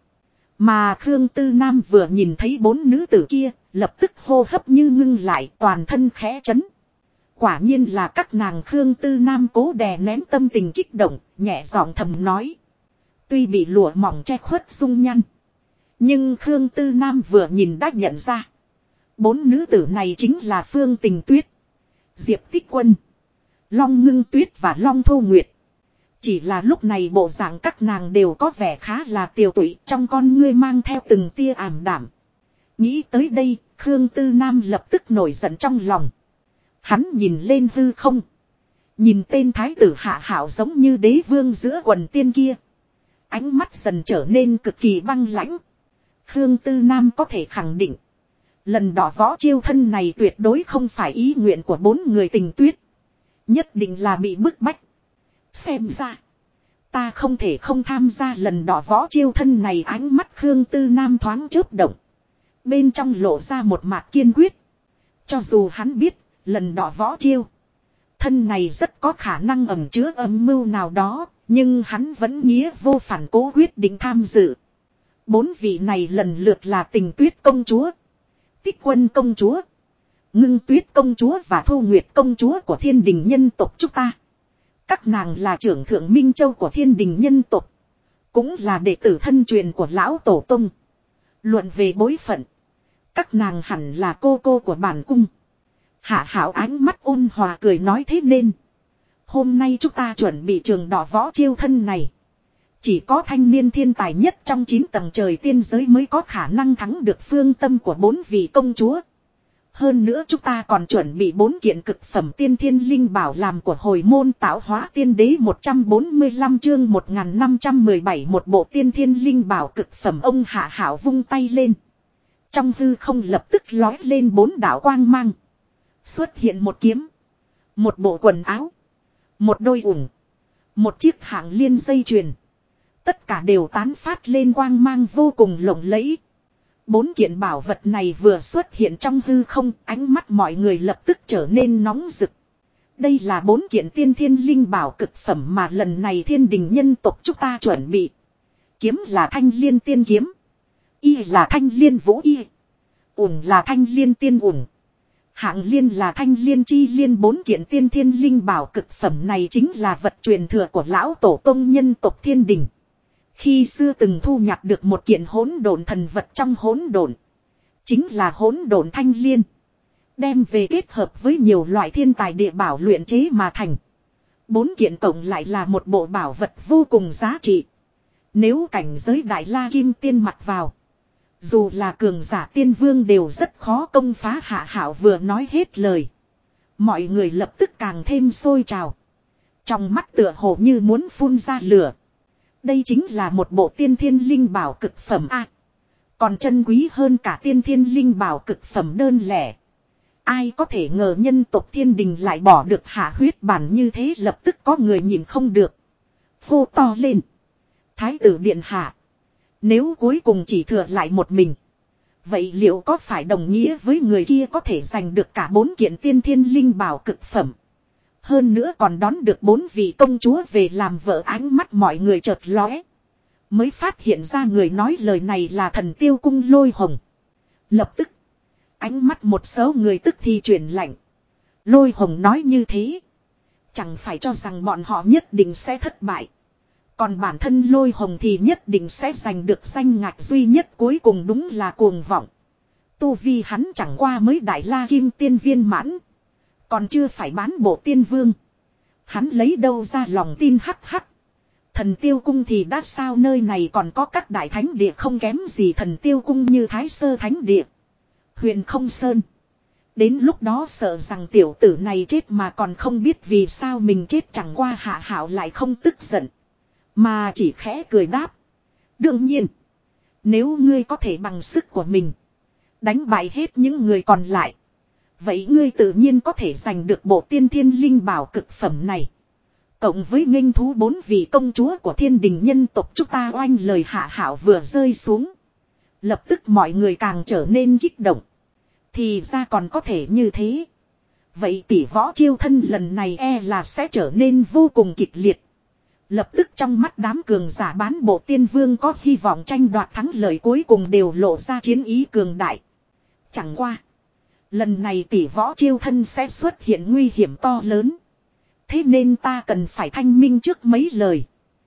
Mà Khương Tư Nam vừa nhìn thấy bốn nữ tử kia. Lập tức hô hấp như ngưng lại toàn thân khẽ chấn. Quả nhiên là các nàng Khương Tư Nam cố đè nén tâm tình kích động. Nhẹ giọng thầm nói. Tuy bị lụa mỏng che khuất dung nhăn. Nhưng Khương Tư Nam vừa nhìn đã nhận ra. Bốn nữ tử này chính là Phương Tình Tuyết. Diệp Tích Quân. Long Ngưng Tuyết và Long Thu Nguyệt. Chỉ là lúc này bộ dạng các nàng đều có vẻ khá là tiều tụy. Trong con ngươi mang theo từng tia ảm đảm. Nghĩ tới đây Khương Tư Nam lập tức nổi giận trong lòng. Hắn nhìn lên hư không. Nhìn tên thái tử Hạ Hạo giống như đế vương giữa quần tiên kia. Ánh mắt dần trở nên cực kỳ băng lãnh. Khương Tư Nam có thể khẳng định. Lần đỏ võ chiêu thân này tuyệt đối không phải ý nguyện của bốn người Tình Tuyết. Nhất định là bị bức bách. Xem ra. Ta không thể không tham gia lần đỏ võ chiêu thân này. Ánh mắt Khương Tư Nam thoáng chớp động. Bên trong lộ ra một mạt kiên quyết. Cho dù hắn biết. Lần đỏ võ chiêu. Thân này rất có khả năng ẩn chứa âm mưu nào đó. Nhưng hắn vẫn nghĩa vô phản cố quyết định tham dự. Bốn vị này lần lượt là Tình Tuyết công chúa. Tích Quân công chúa. Ngưng Tuyết công chúa và Thu Nguyệt công chúa của thiên đình nhân tộc chúng ta. Các nàng là trưởng thượng Minh Châu của thiên đình nhân tộc. Cũng là đệ tử thân truyền của lão tổ tông. Luận về bối phận. Các nàng hẳn là cô cô của bản cung. Hạ Hạo ánh mắt ôn hòa cười nói thế nên. Hôm nay chúng ta chuẩn bị trường đỏ võ chiêu thân này. Chỉ có thanh niên thiên tài nhất trong 9 tầng trời tiên giới mới có khả năng thắng được phương tâm của bốn vị công chúa. Hơn nữa chúng ta còn chuẩn bị 4 kiện cực phẩm tiên thiên linh bảo làm của hồi môn tạo hóa tiên đế 145 chương 1517 một bộ tiên thiên linh bảo cực phẩm. Ông Hạ Hạo vung tay lên. Trong hư không lập tức lói lên 4 đạo quang mang. Xuất hiện một kiếm. Một bộ quần áo. Một đôi ủng. Một chiếc hạng liên dây chuyền. Tất cả đều tán phát lên quang mang vô cùng lộng lẫy. 4 kiện bảo vật này vừa xuất hiện trong hư không, ánh mắt mọi người lập tức trở nên nóng rực. Đây là 4 kiện tiên thiên linh bảo cực phẩm mà lần này thiên đình nhân tộc chúng ta chuẩn bị. Kiếm là thanh liên tiên kiếm. Y là thanh liên vũ y. Ủng là thanh liên tiên ủng. Hạng liên là thanh liên chi liên. 4 kiện tiên thiên linh bảo cực phẩm này chính là vật truyền thừa của lão tổ tông nhân tộc thiên đình. Khi xưa từng thu nhặt được một kiện hỗn độn thần vật trong hỗn độn. Chính là hỗn độn thanh liên. Đem về kết hợp với nhiều loại thiên tài địa bảo luyện chế mà thành. 4 kiện cộng lại là một bộ bảo vật vô cùng giá trị. Nếu cảnh giới đại la kim tiên mặc vào. Dù là cường giả tiên vương đều rất khó công phá. Hạ Hạo vừa nói hết lời. Mọi người lập tức càng thêm sôi trào. Trong mắt tựa hồ như muốn phun ra lửa. Đây chính là một bộ tiên thiên linh bảo cực phẩm A. Còn chân quý hơn cả tiên thiên linh bảo cực phẩm đơn lẻ. Ai có thể ngờ nhân tộc thiên đình lại bỏ được hạ huyết bản như thế. Lập tức có người nhìn không được. Hô to lên. Thái tử điện hạ. Nếu cuối cùng chỉ thừa lại một mình. Vậy liệu có phải đồng nghĩa với người kia có thể giành được cả 4 kiện tiên thiên linh bảo cực phẩm. Hơn nữa còn đón được 4 vị công chúa về làm vợ. Ánh mắt mọi người chợt lóe. Mới phát hiện ra người nói lời này là Thần Tiêu Cung Lôi Hồng. Lập tức. Ánh mắt một số người tức thì chuyển lạnh. Lôi Hồng nói như thế. Chẳng phải cho rằng bọn họ nhất định sẽ thất bại. Còn bản thân Lôi Hồng thì nhất định sẽ giành được danh ngạch duy nhất. Cuối cùng đúng là cuồng vọng. Tu vi hắn chẳng qua mới đại la kim tiên viên mãn. Còn chưa phải bán bộ tiên vương. Hắn lấy đâu ra lòng tin hắc hắc. Thần tiêu cung thì đã sao, nơi này còn có các đại thánh địa không kém gì thần tiêu cung như Thái Sơ Thánh Địa, Huyền Không Sơn. Đến lúc đó sợ rằng tiểu tử này chết mà còn không biết vì sao mình chết. Chẳng qua Hạ Hạo lại không tức giận, mà chỉ khẽ cười đáp. Đương nhiên, nếu ngươi có thể bằng sức của mình đánh bại hết những người còn lại, vậy ngươi tự nhiên có thể giành được bộ tiên thiên linh bảo cực phẩm này. Cộng với nghênh thú 4 vị công chúa của thiên đình nhân tộc chúng ta. Oanh, lời Hạ Hạo vừa rơi xuống, lập tức mọi người càng trở nên kích động. Thì ra còn có thể như thế. Vậy tỷ võ chiêu thân lần này là sẽ trở nên vô cùng kịch liệt. Lập tức trong mắt đám cường giả bán bộ tiên vương có hy vọng tranh đoạt thắng lợi cuối cùng đều lộ ra chiến ý cường đại. Chẳng qua, lần này tỷ võ chiêu thân sẽ xuất hiện nguy hiểm to lớn. Thế nên ta cần phải thanh minh trước mấy lời.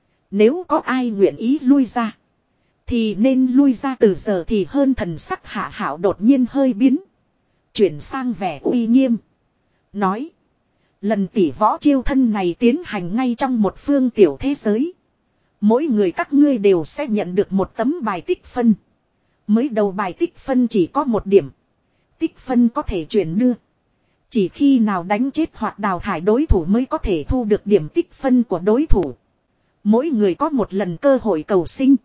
Nếu có ai nguyện ý lui ra, thì nên lui ra từ giờ thì hơn. Thần sắc Hạ Hạo đột nhiên hơi biến, chuyển sang vẻ uy nghiêm. Nói, lần tỷ võ chiêu thân này tiến hành ngay trong một phương tiểu thế giới. Mỗi người các ngươi đều sẽ nhận được một tấm bài tích phân. Mới đầu bài tích phân chỉ có 1 điểm. Tích phân có thể chuyển đưa. Chỉ khi nào đánh chết hoặc đào thải đối thủ mới có thể thu được điểm tích phân của đối thủ. Mỗi người có 1 lần cơ hội cầu sinh.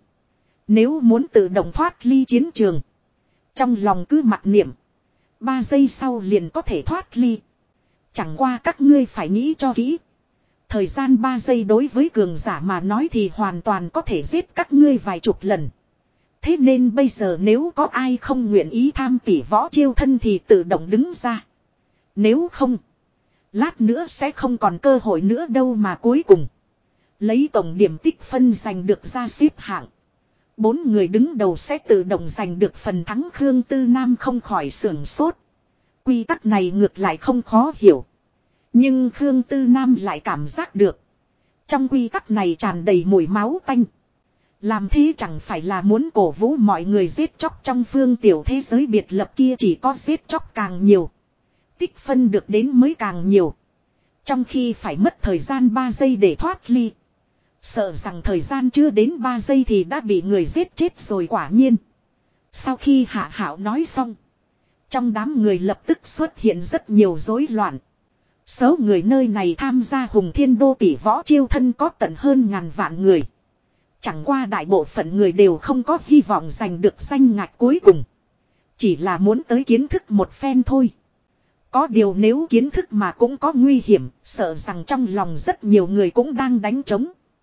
Nếu muốn tự động thoát ly chiến trường, trong lòng cứ mặc niệm 3 giây sau liền có thể thoát ly. Chẳng qua các ngươi phải nghĩ cho kỹ. Thời gian 3 giây đối với cường giả mà nói thì hoàn toàn có thể giết các ngươi vài chục lần. Thế nên bây giờ nếu có ai không nguyện ý tham tỷ võ chiêu thân thì tự động đứng ra. Nếu không, lát nữa sẽ không còn cơ hội nữa đâu. Mà cuối cùng, lấy tổng điểm tích phân giành được ra xếp hạng, 4 người đứng đầu sẽ tự động giành được phần thắng. Khương Tư Nam không khỏi sưởng sốt. Quy tắc này ngược lại không khó hiểu. Nhưng Khương Tư Nam lại cảm giác được, trong quy tắc này tràn đầy mùi máu tanh. Làm thế chẳng phải là muốn cổ vũ mọi người giết chóc trong phương tiểu thế giới biệt lập kia. Chỉ có giết chóc càng nhiều, tích phân được đến mới càng nhiều. Trong khi phải mất thời gian 3 giây để thoát ly, sợ rằng thời gian chưa đến 3 giây thì đã bị người giết chết rồi. Quả nhiên, sau khi Hạ Hạo nói xong, trong đám người lập tức xuất hiện rất nhiều rối loạn. Số người nơi này tham gia Hùng Thiên Đô tỷ võ chiêu thân có tận hơn 1000 vạn người. Chẳng qua đại bộ phận người đều không có hy vọng giành được danh ngạch cuối cùng. Chỉ là muốn tới kiến thức một phen thôi. Có điều nếu kiến thức mà cũng có nguy hiểm, sợ rằng trong lòng rất nhiều người cũng đang đánh trống.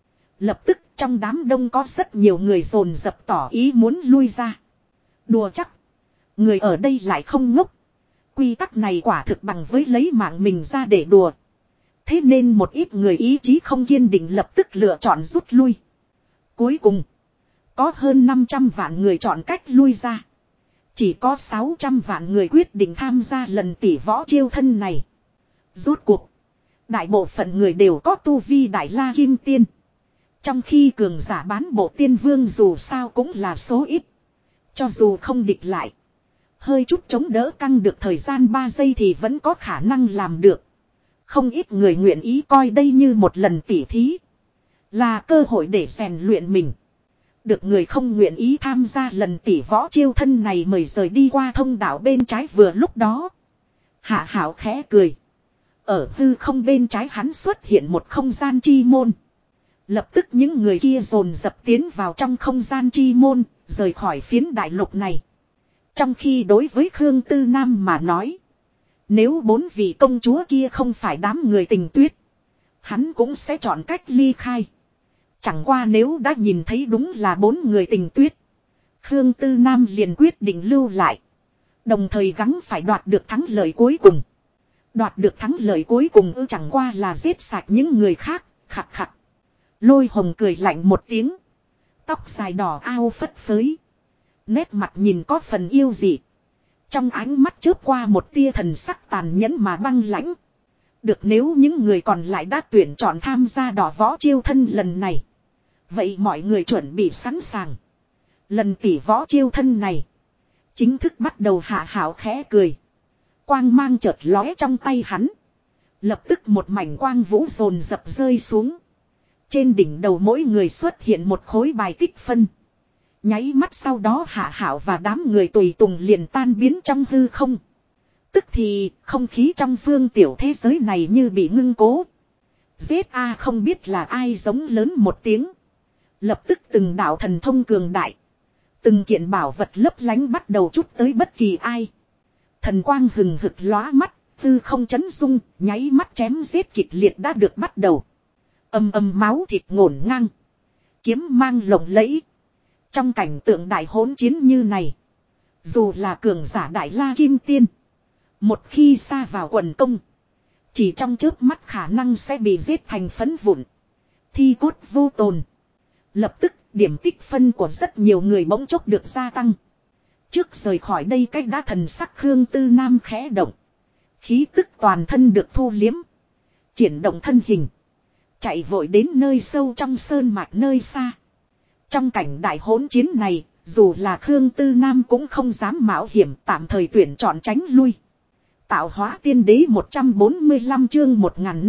Lập tức trong đám đông có rất nhiều người dồn dập tỏ ý muốn lui ra. Đùa chắc, người ở đây lại không ngốc. Quy tắc này quả thực bằng với lấy mạng mình ra để đùa. Thế nên một ít người ý chí không kiên định lập tức lựa chọn rút lui. Cuối cùng, có hơn 500 vạn người chọn cách lui ra. Chỉ có 600 vạn người quyết định tham gia lần tỷ võ chiêu thân này. Rốt cuộc, đại bộ phận người đều có tu vi đại la kim tiên. Trong khi cường giả bán bộ tiên vương dù sao cũng là số ít. Cho dù không địch lại, hơi chút chống đỡ căng được thời gian 3 giây thì vẫn có khả năng làm được. Không ít người nguyện ý coi đây như một lần tỉ thí, là cơ hội để rèn luyện mình. Được người không nguyện ý tham gia lần tỷ võ chiêu thân này mời rời đi qua thông đạo bên trái. Vừa lúc đó, Hạ Hạo khẽ cười. Ở hư không bên trái hắn xuất hiện một không gian chi môn. Lập tức những người kia dồn dập tiến vào trong không gian chi môn, rời khỏi phiến đại lục này. Trong khi đối với Khương Tư Nam mà nói, nếu 4 vị công chúa kia không phải đám người Tình Tuyết, hắn cũng sẽ chọn cách ly khai. Chẳng qua nếu đã nhìn thấy đúng là 4 người Tình Tuyết, Khương Tư Nam liền quyết định lưu lại. Đồng thời gắng phải đoạt được thắng lợi cuối cùng. Đoạt được thắng lợi cuối cùng chẳng qua là giết sạch những người khác. Khặt khặt. Lôi Hồng cười lạnh một tiếng. Tóc dài đỏ ao phất phới. Nét mặt nhìn có phần yêu dị. Trong ánh mắt chớp qua một tia thần sắc tàn nhẫn mà băng lãnh. Được, nếu những người còn lại đã tuyển chọn tham gia đỏ võ chiêu thân lần này, vậy mọi người chuẩn bị sẵn sàng. Lần tỷ võ chiêu thân này Chính thức bắt đầu Hạ Hảo khẽ cười. Quang mang chợt lóe trong tay hắn. Lập tức một mảnh quang vũ dồn dập rơi xuống. Trên đỉnh đầu mỗi người xuất hiện một khối bài tích phân. Nháy mắt sau đó Hạ Hảo và đám người tùy tùng liền tan biến trong hư không. Tức thì không khí trong phương tiểu thế giới này như bị ngưng cố. ZA không biết là ai giống lớn một tiếng. Lập tức từng đạo thần thông cường đại. Từng kiện bảo vật lấp lánh bắt đầu chút tới bất kỳ ai. Thần quang hừng hực lóa mắt, tư không chấn dung, nháy mắt chém giết kịch liệt đã được bắt đầu. Âm âm máu thịt ngổn ngang. Kiếm mang lộng lẫy. Trong cảnh tượng đại hỗn chiến như này. Dù là cường giả đại la kim tiên. Một khi xa vào quần công. Chỉ trong chớp mắt khả năng sẽ bị giết thành phấn vụn. Thi cốt vô tồn. Lập tức điểm tích phân của rất nhiều người bỗng chốc được gia tăng. Trước rời khỏi đây cách đã thần sắc Khương Tư Nam khẽ động. Khí tức toàn thân được thu liếm. Triển động thân hình. Chạy vội đến nơi sâu trong sơn mạch nơi xa. Trong cảnh đại hỗn chiến này, dù là Khương Tư Nam cũng không dám mạo hiểm tạm thời tuyển chọn tránh lui. Tạo hóa tiên đế 145 chương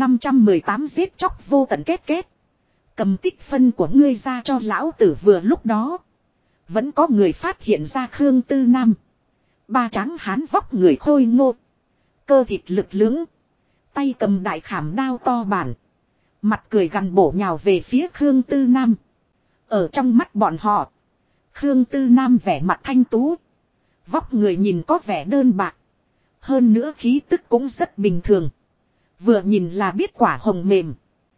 1518 giết chóc vô tận kết kết. Cầm tích phân của ngươi ra cho lão tử vừa lúc đó. Vẫn có người phát hiện ra Khương Tư Nam. Ba tráng hán vóc người khôi ngô. Cơ thịt lực lưỡng. Tay cầm đại khảm đao to bản. Mặt cười gằn bổ nhào về phía Khương Tư Nam. Ở trong mắt bọn họ. Khương Tư Nam vẻ mặt thanh tú. Vóc người nhìn có vẻ đơn bạc. Hơn nữa khí tức cũng rất bình thường. Vừa nhìn là biết quả hồng mềm.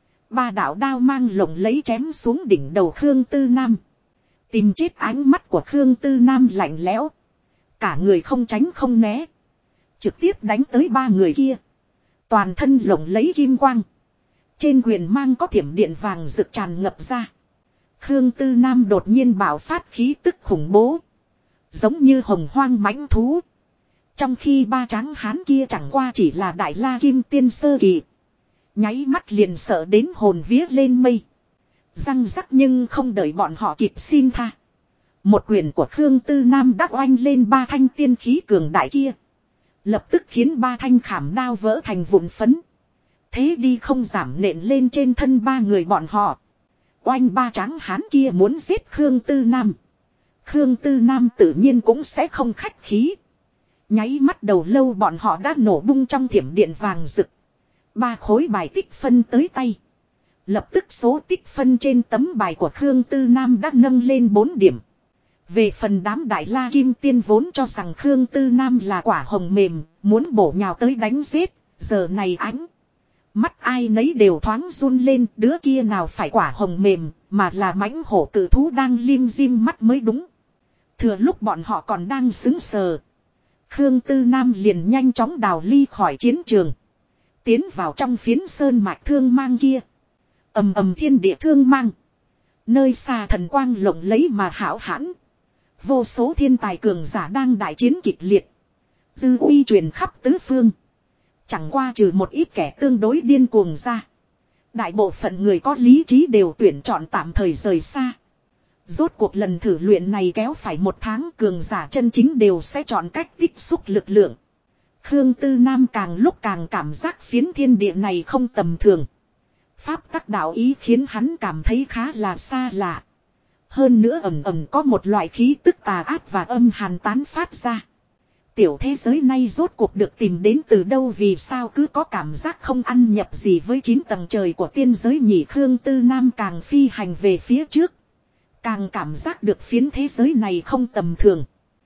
Ba đạo đao mang lồng lấy chém xuống đỉnh đầu Khương Tư Nam. Tìm chết ánh mắt của Khương Tư Nam lạnh lẽo. Cả người không tránh không né. Trực tiếp đánh tới ba người kia. Toàn thân lồng lấy kim quang. Trên quyền mang có thiểm điện vàng rực tràn ngập ra. Khương Tư Nam đột nhiên bạo phát khí tức khủng bố. Giống như hồng hoang mãnh thú. Trong khi ba tráng hán kia chẳng qua chỉ là đại la kim tiên sơ kỳ. Nháy mắt liền sợ đến hồn vía lên mây. Răng rắc nhưng không đợi bọn họ kịp xin tha. Một quyền của Khương Tư Nam đã oanh lên ba thanh tiên khí cường đại kia. Lập tức khiến ba thanh khảm đao vỡ thành vụn phấn. Thế đi không giảm nện lên trên thân ba người bọn họ. Oanh ba tráng hán kia muốn giết Khương Tư Nam. Khương Tư Nam tự nhiên cũng sẽ không khách khí. Nháy mắt đầu lâu bọn họ đã nổ bung trong thiểm điện vàng rực. Ba khối bài tích phân tới tay. Lập tức số tích phân trên tấm bài của Khương Tư Nam đã nâng lên 4 điểm. Về phần đám đại la kim tiên vốn cho rằng Khương Tư Nam là quả hồng mềm, muốn bổ nhào tới đánh giết, giờ này ánh. Mắt ai nấy đều thoáng run lên, đứa kia nào phải quả hồng mềm, mà là mãnh hổ cự thú đang lim dim mắt mới đúng. Thừa lúc bọn họ còn đang sững sờ. Khương Tư Nam liền nhanh chóng đào ly khỏi chiến trường. Tiến vào trong phiến sơn mạch thương mang kia. Ầm ầm thiên địa thương mang. Nơi xa thần quang lộng lấy mà hão hãn. Vô số thiên tài cường giả đang đại chiến kịch liệt. Dư uy truyền khắp tứ phương. Chẳng qua trừ một ít kẻ tương đối điên cuồng ra. Đại bộ phận người có lý trí đều tuyển chọn tạm thời rời xa. Rốt cuộc lần thử luyện này kéo phải 1 tháng, cường giả chân chính đều sẽ chọn cách tích xúc lực lượng. Khương Tư Nam càng lúc càng cảm giác phiến thiên địa này không tầm thường. Pháp tắc đạo ý khiến hắn cảm thấy khá là xa lạ. Hơn nữa ầm ầm có một loại khí tức tà ác và âm hàn tán phát ra. Tiểu thế giới này rốt cuộc được tìm đến từ đâu, vì sao cứ có cảm giác không ăn nhập gì với 9 tầng trời của tiên giới nhỉ. Khương Tư Nam càng phi hành về phía trước. Càng cảm giác được phiến thế giới này không tầm thường.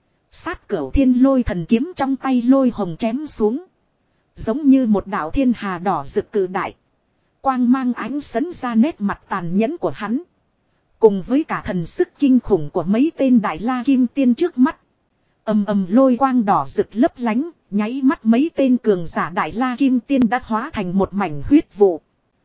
Sát cửu thiên lôi thần kiếm trong tay lôi hồng chém xuống. Giống như một đạo thiên hà đỏ rực cự đại. Quang mang ánh sấn ra nét mặt tàn nhẫn của hắn. Cùng với cả thần sức kinh khủng của mấy tên đại la kim tiên trước mắt. Ầm ầm lôi quang đỏ rực lấp lánh, nháy mắt mấy tên cường giả đại la kim tiên đã hóa thành một mảnh huyết vụ.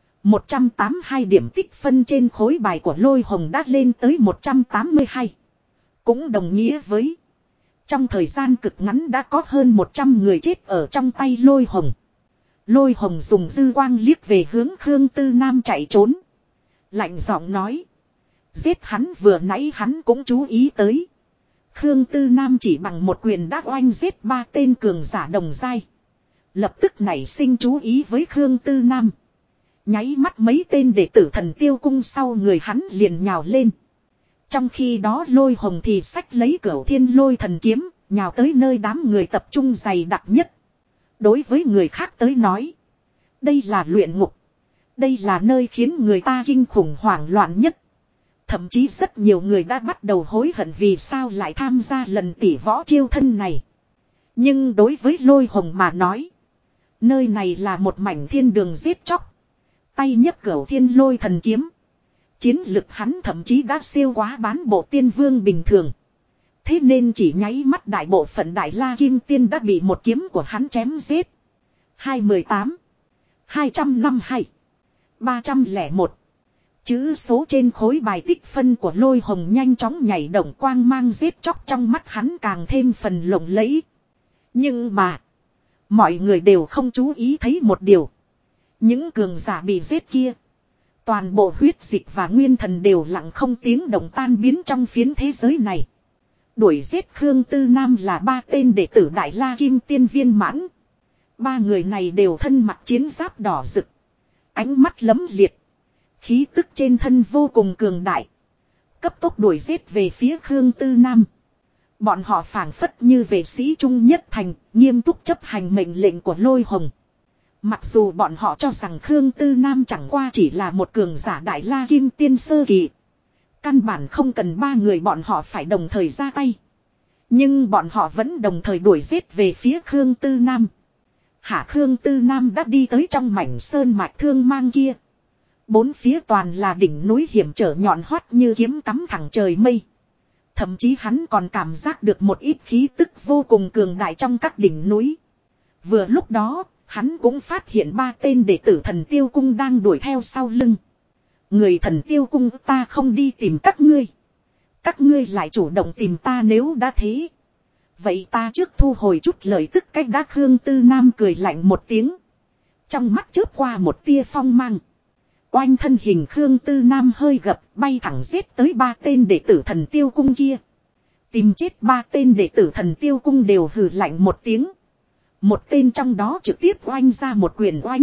182 điểm tích phân trên khối bài của lôi hồng đã lên tới 182. Cũng đồng nghĩa với trong thời gian cực ngắn đã có hơn 100 người chết ở trong tay lôi hồng. Lôi hồng dùng dư quang liếc về hướng Khương Tư Nam chạy trốn. Lạnh giọng nói. Giết hắn, vừa nãy hắn cũng chú ý tới. Khương Tư Nam chỉ bằng một quyền đã oanh giết 3 tên cường giả đồng giai. Lập tức nảy sinh chú ý với Khương Tư Nam. Nháy mắt mấy tên đệ tử Thần Tiêu Cung sau người hắn liền nhào lên. Trong khi đó Lôi Hồng thì xách lấy Cửu Thiên Lôi Thần Kiếm, nhào tới nơi đám người tập trung dày đặc nhất. Đối với người khác tới nói, đây là luyện ngục. Đây là nơi khiến người ta kinh khủng hoảng loạn nhất. Thậm chí rất nhiều người đã bắt đầu hối hận vì sao lại tham gia lần tỷ võ chiêu thân này. Nhưng đối với Lôi Hồng mà nói, nơi này là một mảnh thiên đường giết chóc. Tay nhấc Cửu Thiên Lôi Thần Kiếm, chiến lực hắn thậm chí đã siêu quá bán bộ tiên vương bình thường. Thế nên chỉ nháy mắt đại bộ phận Đại La Kim Tiên đã bị một kiếm của hắn chém giết. 218, 252, 301. Chữ số trên khối bài tích phân của Lôi Hồng nhanh chóng nhảy động, quang mang giết chóc trong mắt hắn càng thêm phần lộng lẫy. Nhưng mà, mọi người đều không chú ý thấy một điều. Những cường giả bị giết kia, toàn bộ huyết dịch và nguyên thần đều lặng không tiếng động tan biến trong phiến thế giới này. Đuổi giết Khương Tư Nam là 3 tên đệ tử Đại La Kim Tiên viên mãn. 3 người này đều thân mặc chiến giáp đỏ rực, ánh mắt lấm liệt, khí tức trên thân vô cùng cường đại. Cấp tốc đuổi giết về phía Khương Tư Nam. Bọn họ phảng phất như vệ sĩ trung nhất thành, nghiêm túc chấp hành mệnh lệnh của Lôi Hồng. Mặc dù bọn họ cho rằng Khương Tư Nam chẳng qua chỉ là một cường giả Đại La Kim Tiên sơ kỳ, căn bản không cần 3 người bọn họ phải đồng thời ra tay. Nhưng bọn họ vẫn đồng thời đuổi giết về phía Khương Tư Nam. Khương Tư Nam đã đi tới trong mảnh sơn mạch thương mang kia. 4 phía toàn là đỉnh núi hiểm trở nhọn hoắt như kiếm cắm thẳng trời mây. Thậm chí hắn còn cảm giác được một ít khí tức vô cùng cường đại trong các đỉnh núi. Vừa lúc đó, hắn cũng phát hiện 3 tên đệ tử Thần Tiêu Cung đang đuổi theo sau lưng. Người Thần Tiêu Cung, ta không đi tìm các ngươi. Các ngươi lại chủ động tìm ta, nếu đã thế, vậy ta trước thu hồi chút lời tức cách đã. Khương Tư Nam cười lạnh một tiếng, trong mắt chớp qua một tia phong mang. Oanh thân hình Khương Tư Nam hơi gập, bay thẳng giết tới 3 tên đệ tử Thần Tiêu Cung kia. Tìm chết 3 tên đệ tử Thần Tiêu Cung đều hừ lạnh một tiếng. Một tên trong đó trực tiếp oanh ra một quyền oanh.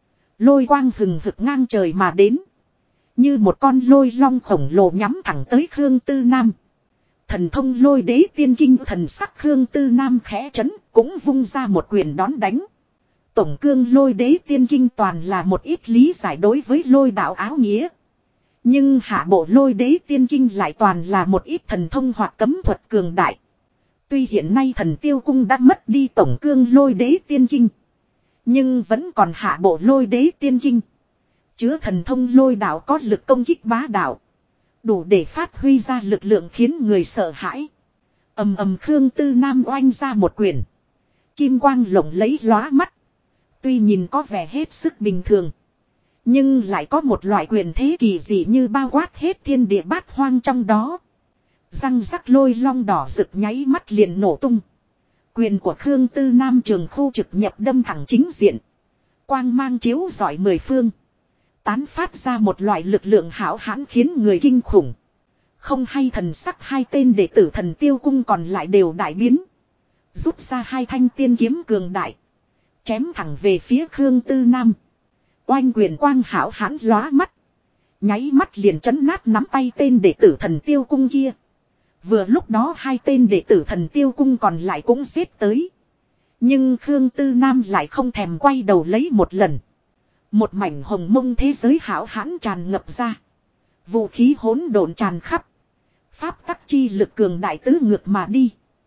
Lôi quang hừng hực ngang trời mà đến, như một con lôi long khổng lồ nhắm thẳng tới Khương Tư Nam. Thần thông Lôi Đế Tiên Kinh, thần sắc Khương Tư Nam khẽ chấn, cũng vung ra một quyền đón đánh. Tổng cương Lôi Đế Tiên Kinh toàn là một ít lý giải đối với lôi đạo áo nghĩa. Nhưng hạ bộ Lôi Đế Tiên Kinh lại toàn là một ít thần thông hoặc cấm thuật cường đại. Tuy hiện nay Thần Tiêu Cung đã mất đi tổng cương Lôi Đế Tiên Kinh, nhưng vẫn còn hạ bộ Lôi Đế Tiên Kinh, chứa thần thông lôi đạo có lực công kích bá đạo, đủ để phát huy ra lực lượng khiến người sợ hãi. Ầm ầm, Khương Tư Nam oanh ra một quyền, kim quang lộng lẫy lóa mắt. Tuy nhìn có vẻ hết sức bình thường, nhưng lại có một loại quyền thế kỳ dị như bao quát hết thiên địa bát hoang trong đó. Răng rắc lôi long đỏ rực nháy mắt liền nổ tung. Quyền của Khương Tư Nam trường khu trực nhập đâm thẳng chính diện, quang mang chiếu rọi 10 phương, tán phát ra một loại lực lượng hão hãn khiến người kinh khủng. Không hay thần sắc 2 tên đệ tử Thần Tiêu Cung còn lại đều đại biến, rút ra 2 thanh tiên kiếm cường đại, chém thẳng về phía Khương Tư Nam. Oanh quyền quang hão hãn lóa mắt, nháy mắt liền chấn nát nắm tay tên đệ tử Thần Tiêu Cung kia. Vừa lúc đó 2 tên đệ tử Thần Tiêu Cung còn lại cũng giết tới, nhưng Khương Tư Nam lại không thèm quay đầu lấy một lần. Một mảnh hồng mông thế giới hão hãn tràn ngập ra, vũ khí hỗn độn tràn khắp, pháp tắc chi lực cường đại tứ ngược mà đi.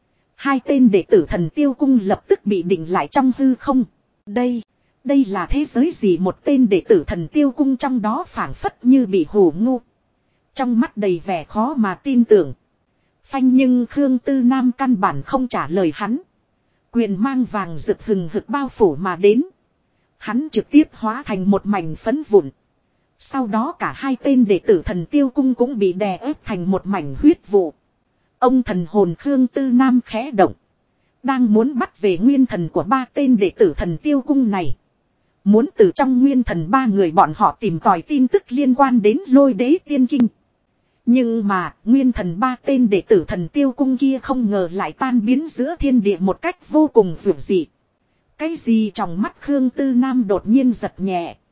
2 tên đệ tử Thần Tiêu Cung lập tức bị định lại trong hư không. Đây là thế giới gì? Một tên đệ tử Thần Tiêu Cung trong đó phảng phất như bị hù ngu, trong mắt đầy vẻ khó mà tin tưởng. Phanh, nhưng Khương Tư Nam căn bản không trả lời hắn. Quyền mang vàng rực hừng hực bao phủ mà đến, hắn trực tiếp hóa thành một mảnh phấn vụn. Sau đó cả 2 tên đệ tử Thần Tiêu Cung cũng bị đè ép thành một mảnh huyết vụ. Ông thần hồn Khương Tư Nam khẽ động, đang muốn bắt về nguyên thần của 3 tên đệ tử Thần Tiêu Cung này, muốn từ trong nguyên thần 3 người bọn họ tìm tòi tin tức liên quan đến Lôi Đế Tiên Kinh. Nhưng mà, nguyên thần ba tên đệ tử thần tiêu cung kia không ngờ lại tan biến giữa thiên địa một cách vô cùng dữ dị. Cái gì trong mắt Khương Tư Nam đột nhiên giật nhẹ.